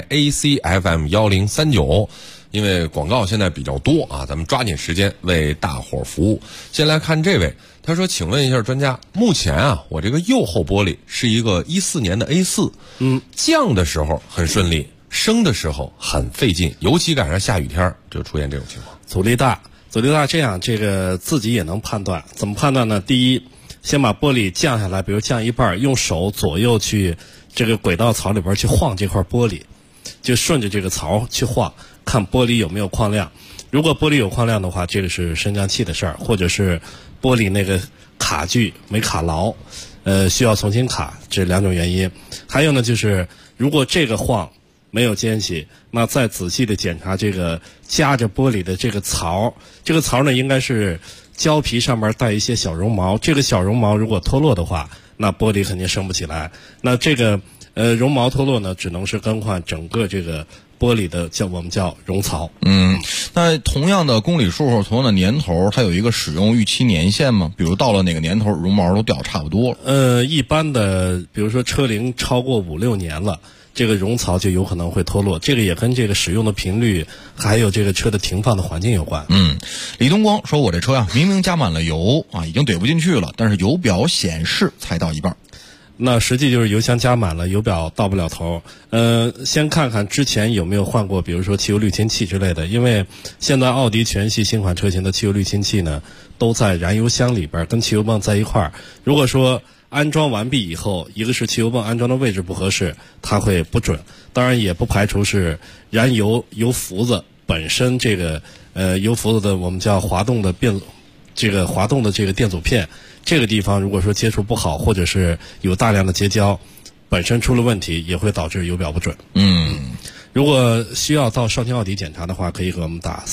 ACFM1039。因为广告现在比较多啊，咱们抓紧时间为大伙儿服务。先来看这位，他说：“请问一下专家，目前啊，我这个右后玻璃是一个14年的 A4，降的时候很顺利，升的时候很费劲，尤其赶上下雨天就出现这种情况。 阻力大，这样这个自己也能判断，怎么判断呢？第一，先把玻璃降下来，比如降一半，用手左右去这个轨道槽里边去晃这块玻璃，就顺着这个槽去晃。”看玻璃有没有矿亮，如果玻璃有矿亮的话，这个是升降器的事儿，或者是玻璃那个卡具没卡牢，需要重新卡，这2种原因。还有呢，就是如果这个晃没有尖起，那再仔细的检查这个夹着玻璃的这个槽，这个槽呢应该是胶皮上面带一些小绒毛，这个小绒毛如果脱落的话，那玻璃肯定升不起来。那这个绒毛脱落呢，只能是更换整个这个玻璃的我们叫熔槽。 那同样的公里数或同样的年头，它有一个使用预期年限吗？比如到了哪个年头，绒毛都掉差不多了。 一般的，比如说车龄超过5、6年了，这个熔槽就有可能会脱落。这个也跟这个使用的频率，还有这个车的停放的环境有关。 李东光说：“我这车呀，明明加满了油啊，已经怼不进去了，但是油表显示才到一半。” 那实际就是油箱加满了，油表到不了头。先看看之前有没有换过，比如说汽油滤清器之类的。因为现在奥迪全系新款车型的汽油滤清器呢，都在燃油箱里边，跟汽油泵在一块儿。如果说安装完毕以后，一个是汽油泵安装的位置不合适，它会不准。当然也不排除是燃油油浮子本身这个油浮子的我们叫滑动的这个电阻片。这个地方如果说接触不好，或者是有大量的结胶，本身出了问题，也会导致油表不准。如果需要到绍兴奥迪检查的话，可以给我们打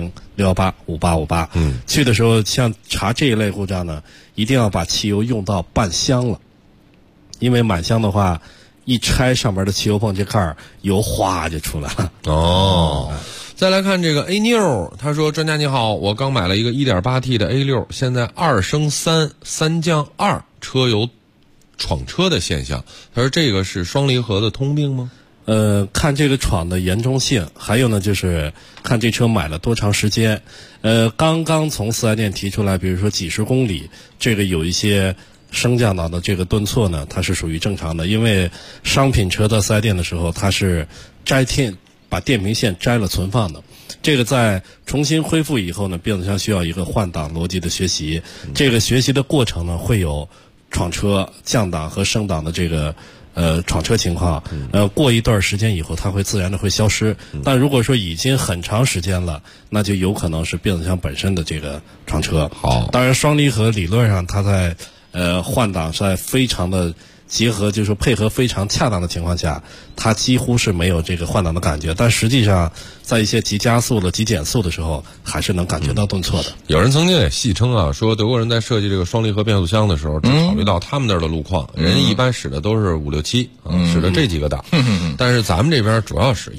400-618-5858。去的时候像查这一类故障呢，一定要把汽油用到半箱了。 因为满箱的话，一拆上面的汽油泵这盖儿，油哗就出来了。 哦。再来看这个 A 妞，他说：“专家你好，我刚买了一个 1.8T 的 A6，现在2升3， 3降2，车有闯车的现象。他说这个是双离合的通病吗？” 看这个闯的严重性，还有呢就是看这车买了多长时间。刚刚从4S店提出来，比如说几十公里，这个有一些升降档的这个顿挫呢，它是属于正常的。因为商品车到4S店的时候，它是把电瓶线摘了存放的。这个在重新恢复以后呢，变速箱需要一个换挡逻辑的学习。这个学习的过程呢，会有闯车、降档和升档的这个闯车情况。过一段时间以后，它会自然的会消失。但如果说已经很长时间了，那就有可能是变速箱本身的这个闯车。 好， 当然双离合理论上它在换挡在非常的结合，就是配合非常恰当的情况下，它几乎是没有这个换挡的感觉。但实际上，在一些急加速的、急减速的时候，还是能感觉到顿挫的。 有人曾经也戏称啊，说德国人在设计这个双离合变速箱的时候，只考虑到他们那儿的路况，人一般使的都是5、6、7，使的这几个档。但是咱们这边主要是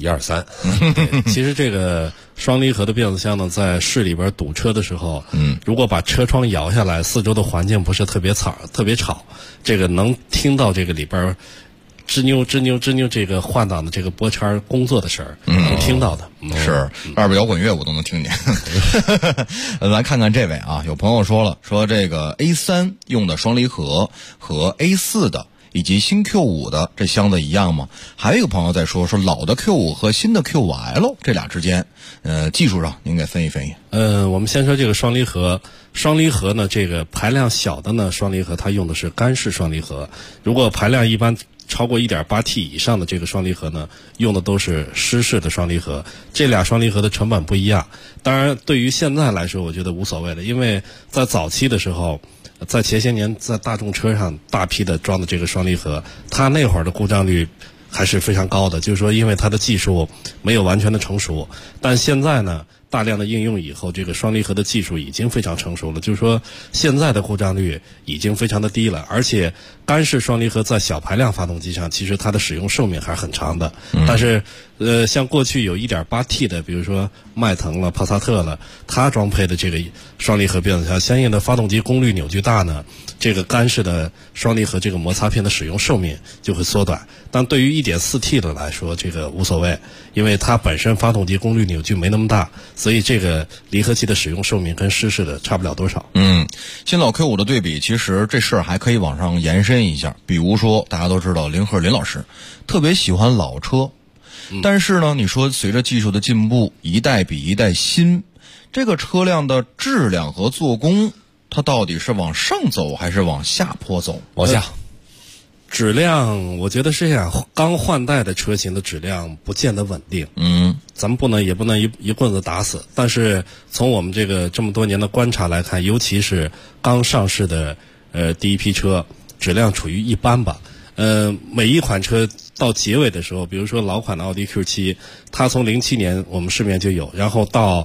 1、2、3。 其实这个双离合的变速箱呢，在市里边堵车的时候，如果把车窗摇下来，四周的环境不是特别吵，这个能听到这个里边吱扭吱扭吱扭这个换挡的这个拨圈工作的声儿，能听到的。 是外边摇滚乐我都能听见。来看看这位啊，有朋友说这个 A3 用的双离合和 A4 的以及新 Q5 的这箱子一样吗？还有一个朋友在说老的 Q5 和新的 Q5L 这俩之间，技术上您给分析分析。 我们先说这个双离合。双离合呢，这个排量小的呢，双离合它用的是干式双离合。如果排量一般超过 1.8T 以上的这个双离合呢，用的都是湿式的双离合。这俩双离合的成本不一样。当然，对于现在来说，我觉得无所谓的，因为在早期的时候，在前些年在大众车上大批的装的这个双离合，它那会儿的故障率还是非常高的，就是说因为它的技术没有完全的成熟。但现在呢，大量的应用以后，这个双离合的技术已经非常成熟了，就是说现在的故障率已经非常的低了。而且干式双离合在小排量发动机上，其实它的使用寿命还是很长的。但是像过去有 1.8T 的，比如说迈腾了、帕萨特了，它装配的这个双离合变速箱，相应的发动机功率扭矩大呢，这个干式的双离合这个摩擦片的使用寿命就会缩短。但对于 1.4T 的来说，这个无所谓，因为它本身发动机功率扭矩没那么大，所以这个离合器的使用寿命跟湿式的差不了多少。 新老 Q5 的对比，其实这事儿还可以往上延伸一下。比如说大家都知道林鹤林老师特别喜欢老车，但是呢，你说随着技术的进步，一代比一代新，这个车辆的质量和做工，它到底是往上走还是往下坡走？ 往下。 质量我觉得是这样，刚换代的车型的质量不见得稳定。咱们也不能一棍子打死。但是从我们这么多年的观察来看，尤其是刚上市的第一批车，质量处于一般吧。每一款车到结尾的时候，比如说老款的奥迪 Q7， 它从07年我们市面就有，然后到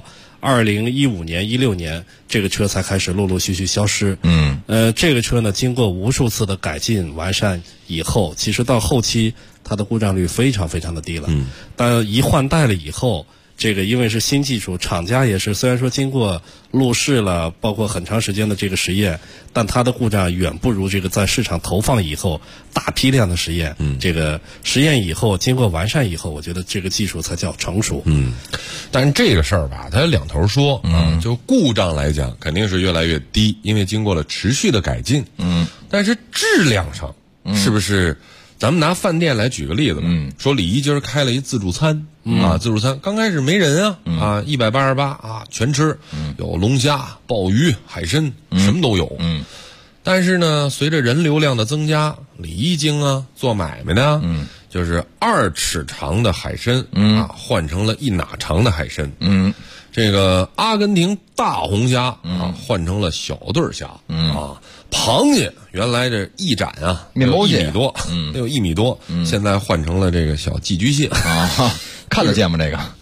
2015年、16年，这个车才开始陆陆续续消失。这个车呢，经过无数次的改进完善以后，其实到后期它的故障率非常非常的低了。但一换代了以后，这个因为是新技术，厂家也是虽然说经过路试了，包括很长时间的这个实验，但它的故障远不如这个在市场投放以后大批量的实验。这个实验以后经过完善以后，我觉得这个技术才叫成熟。 但是这个事儿吧，它两头说。就故障来讲肯定是越来越低，因为经过了持续的改进。但是质量上是不是？咱们拿饭店来举个例子吧。说李一今儿开了一自助餐。自助餐刚开始没人啊，188啊，全吃，有龙虾、鲍鱼、海参，什么都有。但是呢，随着人流量的增加，李一经做买卖呢，就是2尺长的海参换成了1哪长的海参。这个阿根廷大红虾换成了小对虾。螃蟹原来这一斩面包蟹 1米多，得有1米多，现在换成了这个小寄居蟹。 看得见吗？这个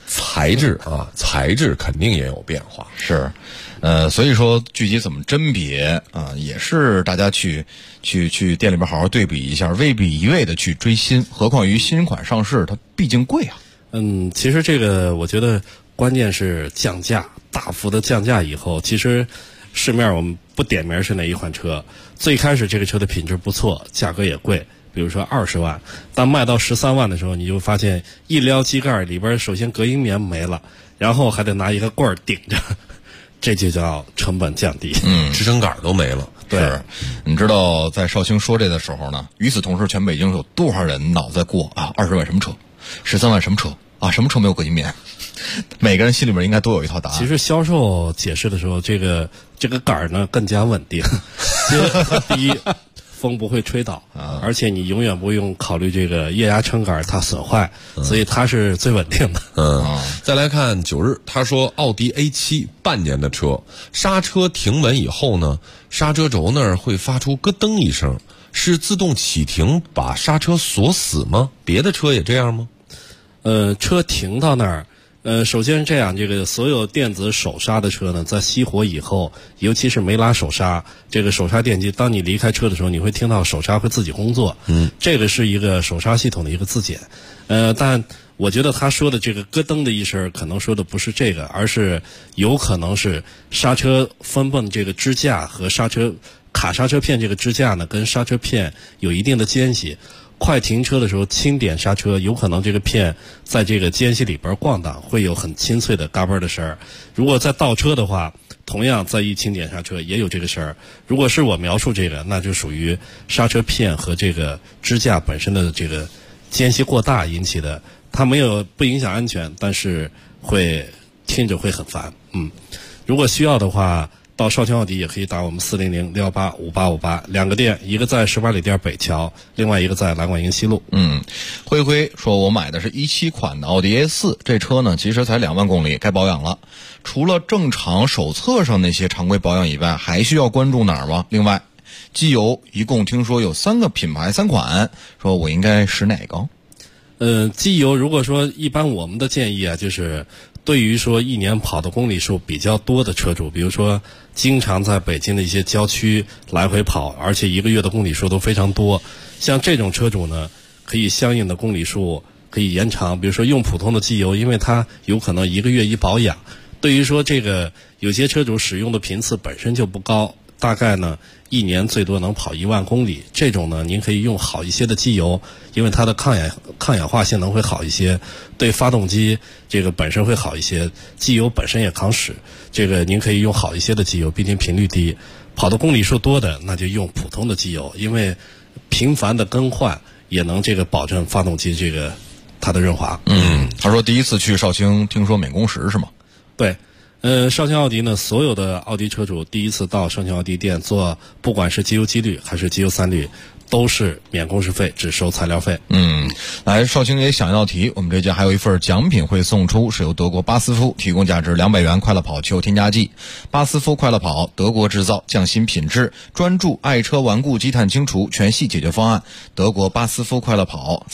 材质啊，材质肯定也有变化。 是，所以说具体怎么甄别啊，也是大家去店里边好好对比一下，未必一味的去追新，何况于新款上市，它毕竟贵啊。 其实这个我觉得关键是降价，大幅的降价以后，其实市面我们不点名是哪一款车，最开始这个车的品质不错，价格也贵。比如说20万，当卖到13万的时候，你就发现一撩机盖里边，首先隔音棉没了，然后还得拿一个棍儿顶着，这就叫成本降低。 支撑杆都没了。 对，你知道在绍兴说这的时候呢，与此同时，全北京有多少人脑子在过啊？20万什么车？13万什么车？啊，什么车没有隔音棉？每个人心里面应该都有一套答案。 其实销售解释的时候，这个杆呢更加稳定。第一，风不会吹倒，而且你永远不用考虑这个液压撑杆它损坏，所以它是最稳定的。 再来看9日，他说奥迪 A7 半年的车，刹车停稳以后呢，刹车轴那儿会发出咯噔一声，是自动启停把刹车锁死吗？别的车也这样吗？ 车停到那儿。首先是这样，这个所有电子手刹的车呢，在熄火以后，尤其是没拉手刹，这个手刹电机，当你离开车的时候，你会听到手刹会自己工作。这个是一个手刹系统的一个自检。但我觉得他说的这个咯噔的一声，可能说的不是这个，而是有可能是刹车分泵这个支架和卡刹车片这个支架呢，跟刹车片有一定的间隙。快停车的时候轻点刹车，有可能这个片在这个间隙里边逛荡，会有很清脆的嘎嘣的声儿。如果再倒车的话，同样再一轻点刹车也有这个声儿。如果是我描述这个，那就属于刹车片和这个支架本身的这个间隙过大引起的，它不影响安全，但是会听着会很烦。如果需要的话，到绍兴奥迪也可以打我们400-618-5858，两个店，一个在18里店北桥，另外一个在兰管营西路。 灰灰说，我买的是17款的奥迪 A4， 这车呢其实才2万公里，该保养了。除了正常手册上那些常规保养以外，还需要关注哪儿吗？另外，机油一共听说有3个品牌3款，说我应该使哪个？ 机油如果说一般我们的建议啊，就是对于说一年跑的公里数比较多的车主，比如说经常在北京的一些郊区来回跑，而且一个月的公里数都非常多，像这种车主呢，可以相应的公里数可以延长。比如说用普通的机油，因为它有可能一个月一保养。对于说这个有些车主使用的频次本身就不高，大概呢一年最多能跑1万公里，这种呢您可以用好一些的机油，因为它的抗氧化性能会好一些，对发动机这个本身会好一些，机油本身也抗使，这个您可以用好一些的机油，毕竟频率低。跑的公里数多的，那就用普通的机油，因为频繁的更换也能这个保证发动机这个它的润滑。 他说第一次去绍兴，听说免工时是吗？ 对。绍兴奥迪呢，所有的奥迪车主第一次到绍兴奥迪店做，不管是机油机滤还是机油3滤，都是免工时费，只收材料费。 来，绍兴也想一道题，我们这届还有一份奖品会送出，是由德国巴斯夫提供价值200元快乐跑汽油添加剂。巴斯夫快乐跑，德国制造，匠心品质，专注爱车顽固积碳清除全系解决方案。德国巴斯夫快乐跑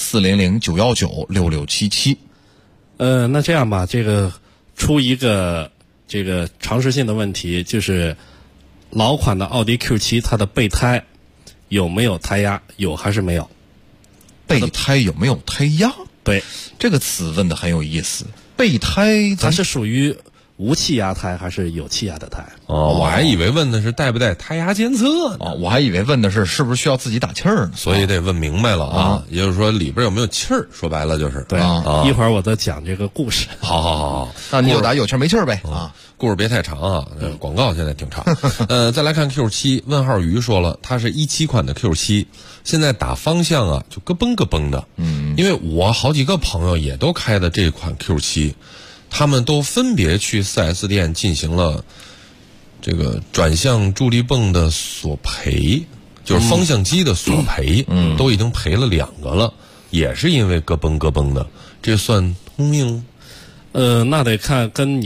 ，400-919-6677。 那这样吧，这个出一个这个常识性的问题，就是老款的奥迪 Q7 它的备胎有没有胎压？有还是没有？ 备胎有没有胎压？ 对， 这个词问的很有意思。备胎它是属于无气压胎还是有气压的胎？ 我还以为问的是带不带胎压监测呢。 我还以为问的是不是需要自己打气儿呢？ 所以得问明白了啊，也就是说里边有没有气儿？说白了就是对。一会儿我再讲这个故事。 好， 那你就打有气儿没气儿呗啊。 故事别太长啊，广告现在挺长。再来看 Q7， 问号鱼说了，它是17款的 Q7， 现在打方向啊就咯嘣咯嘣的。因为我好几个朋友也都开的这款 Q7， 他们都分别去 4S 店进行了这个转向助力泵的索赔，就是方向机的索赔，都已经赔了2个了，也是因为咯嘣咯嘣的，这算通用？ 那得看跟你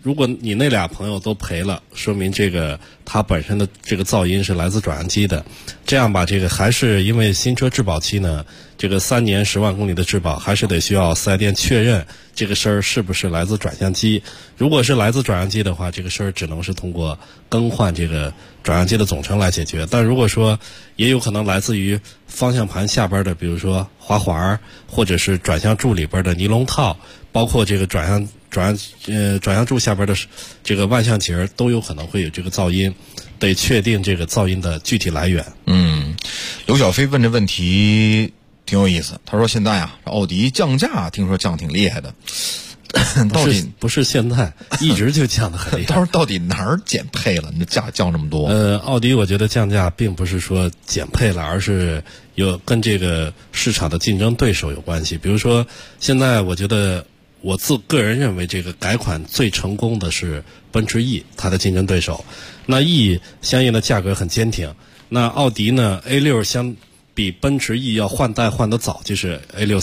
如果你那俩朋友都赔了，说明这个它本身的这个噪音是来自转向机的。这样吧，这个还是因为新车质保期呢，这个3年10万公里的质保，还是得需要4S店确认这个声儿是不是来自转向机。如果是来自转向机的话，这个声儿只能是通过更换这个转向机的总成来解决。但如果说也有可能来自于方向盘下边的，比如说滑环，或者是转向柱里边的尼龙套，包括这个转向柱下边的这个万向节都有可能会有这个噪音，得确定这个噪音的具体来源。 刘小飞问这问题挺有意思，他说现在啊，奥迪降价，听说降挺厉害的。到底不是现在，一直就降得很厉害。 到底哪儿减配了？你价降这么多？ 奥迪我觉得降价并不是说减配了，而是有跟这个市场的竞争对手有关系。比如说，现在我觉得我个人认为，这个改款最成功的是奔驰 E， 它的竞争对手。那 E 相应的价格很坚挺。那奥迪呢 ，A6 相比奔驰 E 要换代换得早，就是 A6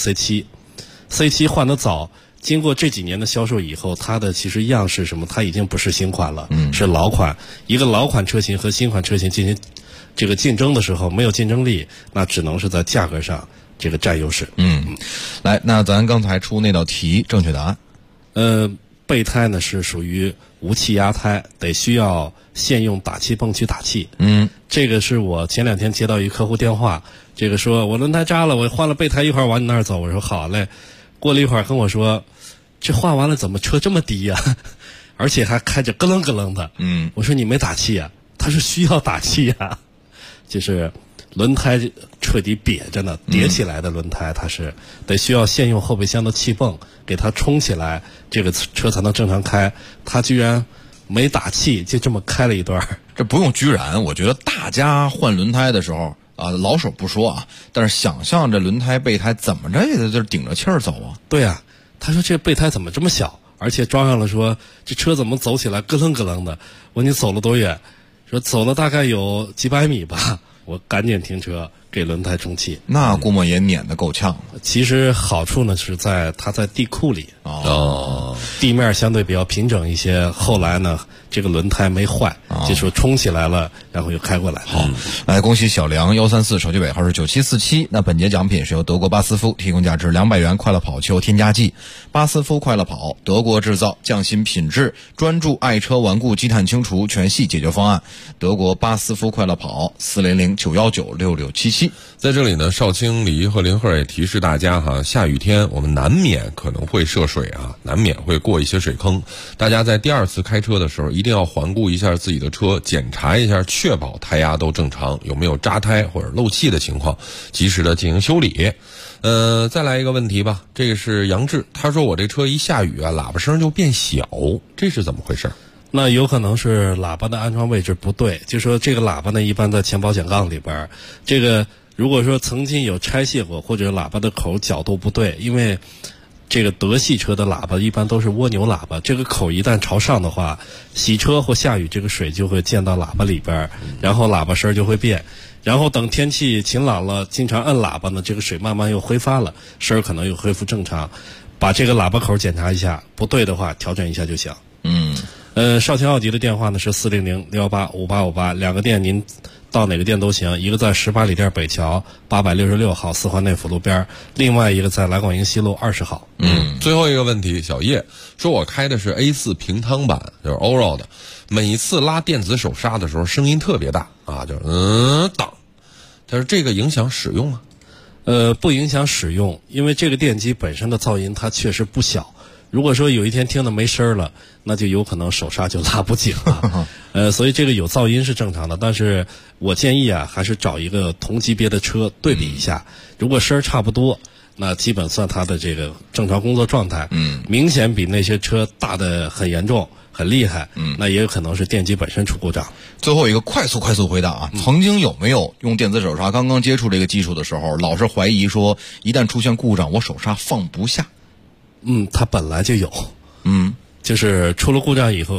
C7 换得早。经过这几年的销售以后，它的其实样式什么，它已经不是新款了，是老款。一个老款车型和新款车型进行这个竞争的时候，没有竞争力，那只能是在价格上这个占优势。 来，那咱刚才出那道题，正确答案。备胎呢是属于无气压胎，得需要现用打气泵去打气。这个是我前2天接到一客户电话，这个说我轮胎扎了，我换了备胎，一会儿往你那儿走。我说好嘞。过了一会儿跟我说，这换完了怎么车这么低呀？而且还开着咯楞咯楞的。我说你没打气呀？他是需要打气呀，就是轮胎彻底瘪着呢，叠起来的轮胎，它是得需要现用后备箱的气泵给它冲起来，这个车才能正常开。他居然没打气，就这么开了一段。 这不用居然，我觉得大家换轮胎的时候老手不说啊，但是想象这轮胎备胎怎么着也得就是顶着气儿走啊。 对啊，他说这备胎怎么这么小，而且装上了，说这车怎么走起来咯楞咯楞的。我说你走了多远？说走了大概有几百米吧。我赶紧停车给轮胎充气， 那估摸也碾得够呛。 其实好处呢是在它在地库里，地面相对比较平整一些。后来呢，这个轮胎没坏，就说冲起来了，然后又开过来。 好，来恭喜小梁134，手机尾号是9747。那本节奖品是由德国巴斯夫提供价值200元快乐跑球添加剂。巴斯夫快乐跑，德国制造，匠心品质，专注爱车顽固积碳清除全系解决方案。德国巴斯夫快乐跑，400-919-6677。 在这里呢，少卿、李一和林鹤也提示大家哈，下雨天我们难免可能会涉水啊，难免会过一些水坑。大家在第2次开车的时候，一定要环顾一下自己的车，检查一下，确保胎压都正常，有没有扎胎或者漏气的情况，及时的进行修理。再来一个问题吧，这个是杨志，他说我这车一下雨啊，喇叭声就变小，这是怎么回事？ 那有可能是喇叭的安装位置不对，就说这个喇叭呢，一般在前保险杠里边，这个如果说曾经有拆卸过，或者喇叭的口角度不对，因为这个德系车的喇叭一般都是蜗牛喇叭，这个口一旦朝上的话，洗车或下雨，这个水就会溅到喇叭里边，然后喇叭声就会变。然后等天气晴朗了，经常摁喇叭呢，这个水慢慢又挥发了，声可能又恢复正常。把这个喇叭口检查一下，不对的话调整一下就行。少卿奥迪的电话呢是400-618-5858，两个店您到哪个店都行，一个在18里店北桥866号4环内辅路边，另外一个在来广营西路20号。 最后一个问题，小叶说我开的是 A4 平汤版，就是 Allroad 的，每一次拉电子手刹的时候声音特别大啊，就是当。但是这个影响使用吗？ 不影响使用，因为这个电机本身的噪音它确实不小。如果说有一天听得没声了，那就有可能手刹就拉不紧了。所以这个有噪音是正常的，但是我建议啊，还是找一个同级别的车对比一下。如果声差不多，那基本算它的这个正常工作状态。明显比那些车大的很严重、很厉害，那也有可能是电机本身出故障。 最后一个快速回答啊，曾经有没有用电子手刹刚刚接触这个技术的时候，老是怀疑说一旦出现故障，我手刹放不下？ 它本来就有，就是出了故障以后，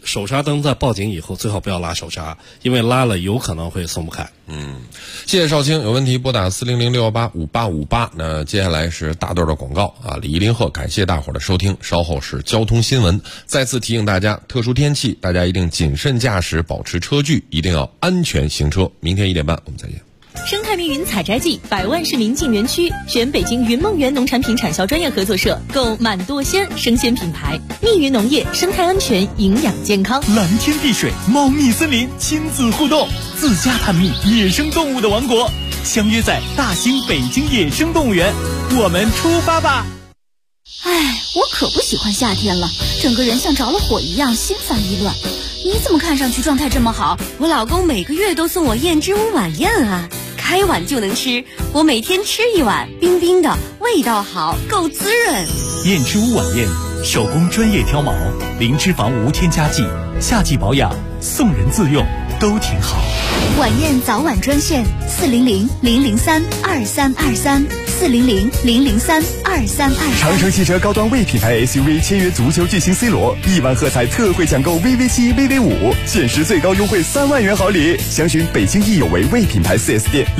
手刹灯在报警以后最好不要拉手刹，因为拉了有可能会松不开。 谢谢少卿，有问题拨打400-618-5858。那接下来是大段的广告啊，李一林鹤，感谢大伙儿的收听，稍后是交通新闻。再次提醒大家，特殊天气，大家一定谨慎驾驶，保持车距，一定要安全行车。明天1点半我们再见。 生态密云采摘季，100万市民进园区，选北京云梦园农产品产销专业合作社，购满舵鲜生鲜品牌。密云农业，生态安全，营养健康。 蓝天碧水，茂密森林，亲子互动，自家探秘野生动物的王国，相约在大兴北京野生动物园，我们出发吧！ 哎，我可不喜欢夏天了，整个人像着了火一样，心烦意乱。你怎么看上去状态这么好？ 我老公每个月都送我燕之屋晚宴啊，开碗就能吃，我每天吃一碗，冰冰的，味道好，够滋润。 燕之屋晚宴，手工专业挑毛，零脂肪无添加剂，夏季保养，送人自用都挺好。 晚宴早晚专线400-003-2323，400-003-2323。 长城汽车高端 V 品牌 SUV 签约足球巨星 C 罗，1万喝彩特惠抢购 VV7、VV5，限时最高优惠3万元好礼。详询北京易有为 V 品牌 4S 店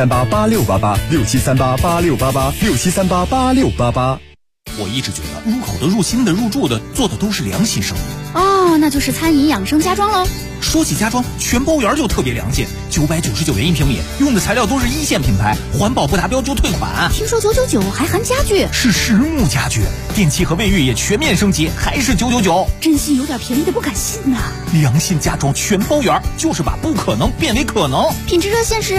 ，67388688，67388688，67388688。 我一直觉得入口的、入心的、入住的做的都是良心生意。 哦，那就是餐饮养生家装喽。 说起家装，全包园就特别良心，999元1平米，用的材料都是1线品牌，环保不达标就退款。 听说999还含家具， 是实木家具，电器和卫浴也全面升级，还是999。 真心有点便宜的不敢信呐。 良心家装全包园，就是把不可能变为可能。 品质热线是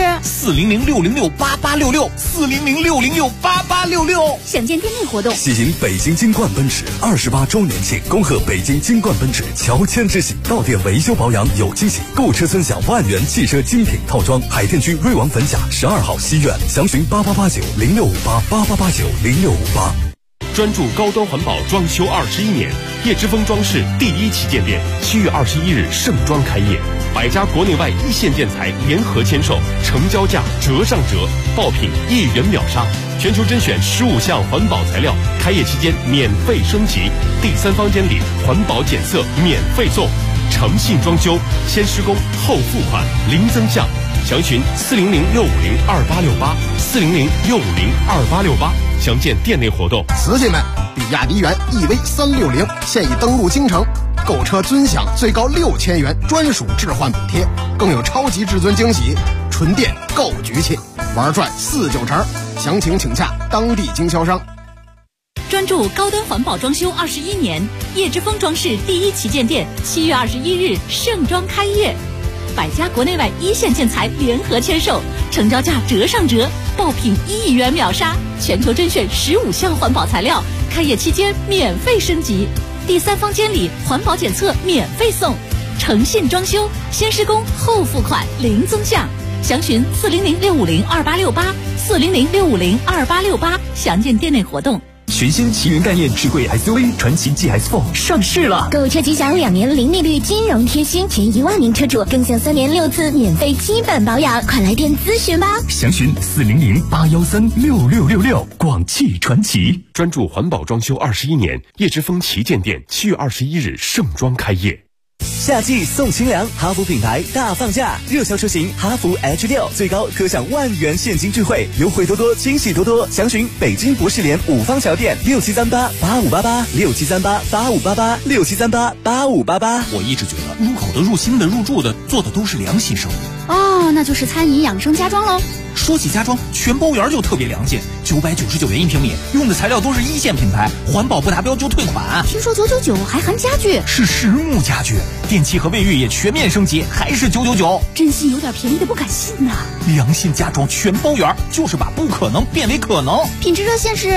400-606-8866，400-606-8866。 详见店内活动。 喜迎北京金冠奔驰28周年庆，恭贺北京金冠奔驰乔迁之喜，到店维修保养有惊喜，购车尊享万元汽车精品套装。海淀区瑞王粉甲12号西苑，详询88890658，88890658。 专注高端环保装修21年，叶之峰装饰第1旗舰店7月21日盛装开业，100家国内外1线建材联合签售，成交价折上折，爆品1元秒杀，全球甄选15项环保材料，开业期间免费升级，第3房间里环保检测免费送，诚信装修，先施工后付款，零增项。详询400-650-2868，400-650-2868，详见店内活动。 瓷器们，比亚迪元 EV360现已登陆京城，购车尊享最高6000元专属置换补贴，更有超级至尊惊喜，纯电购局气，玩转49成。详情请洽当地经销商。 专注高端环保装修21年，叶之峰装饰第1旗舰店7月21日盛装开业，100家国内外1线建材联合签售，成交价折上折，爆品1元秒杀，全球甄选15项环保材料，开业期间免费升级，第3房间里环保检测免费送，诚信装修，先施工后付款，零增项。详询400-650-2868，400-650-2868，详见店内活动。 全新奇云概念智慧 SUV 传祺 GS4 上市了， 购车即享2年零利率金融贴心，前1万名车主更享3年6次免费基本保养，快来电咨询吧。 详询400-813-6666，广汽传祺。 专注环保装修21年，叶之峰旗舰店7月21日盛装开业。 夏季送清凉，哈弗品牌大放价，热销车型哈弗 H6 最高可享万元现金智慧，优惠多多，惊喜多多。详询北京博士联5方桥店6738-8588，6738-8588，6738-8588。 我一直觉得入口的、入心的、入住的做的都是良心生意。 哦，那就是餐饮养生家装喽。 说起家装，全包园就特别良心，999元1平米，用的材料都是1线品牌，环保不达标就退款。 听说999还含家具， 是实木家具，电器和卫浴也全面升级，还是999。 真心有点便宜的不敢信呐。 良心家装全包园，就是把不可能变为可能。 品质热线是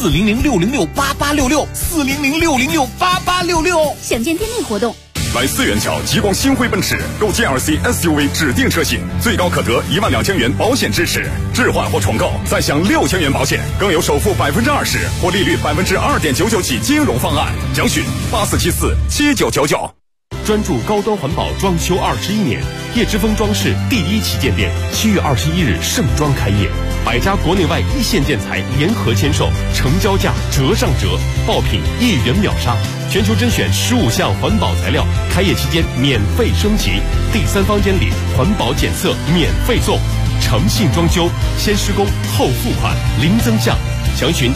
400-606-8866，400-606-8866， 详见店内活动。 来4元桥极光星辉奔驰购 GLC SUV 指定车型，最高可得12000元保险支持，置换或重购再享6000元保险，更有首付20%或利率2.99%起金融方案。详询84747999。 专注高端环保装修21年，叶之峰装饰第1旗舰店7月21日盛装开业，100家国内外一线建材联合签售，成交价折上折，爆品1元秒杀，全球甄选15项环保材料，开业期间免费升级，第3方监理，环保检测免费送，诚信装修，先施工后付款，零增项。详询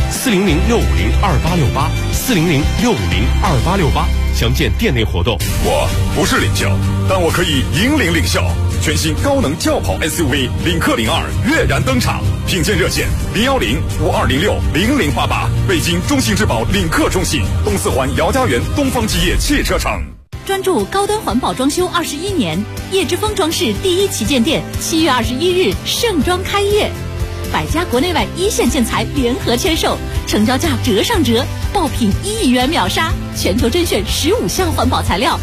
400-650-2868，400-650-2868，详见店内活动。 我不是领袖，但我可以引领领袖。全新高能轿跑 SUV 领克02跃然登场，品鉴热线010-5206-0088，北京中信质保领克中信，东四环姚家园东方基业汽车城。 专注高端环保装修21年，叶之峰装饰第1旗舰店7月21日盛装开业，100家国内外一线建材联合签售，成交价折上折，爆品1亿元秒杀，全球甄选15项环保材料。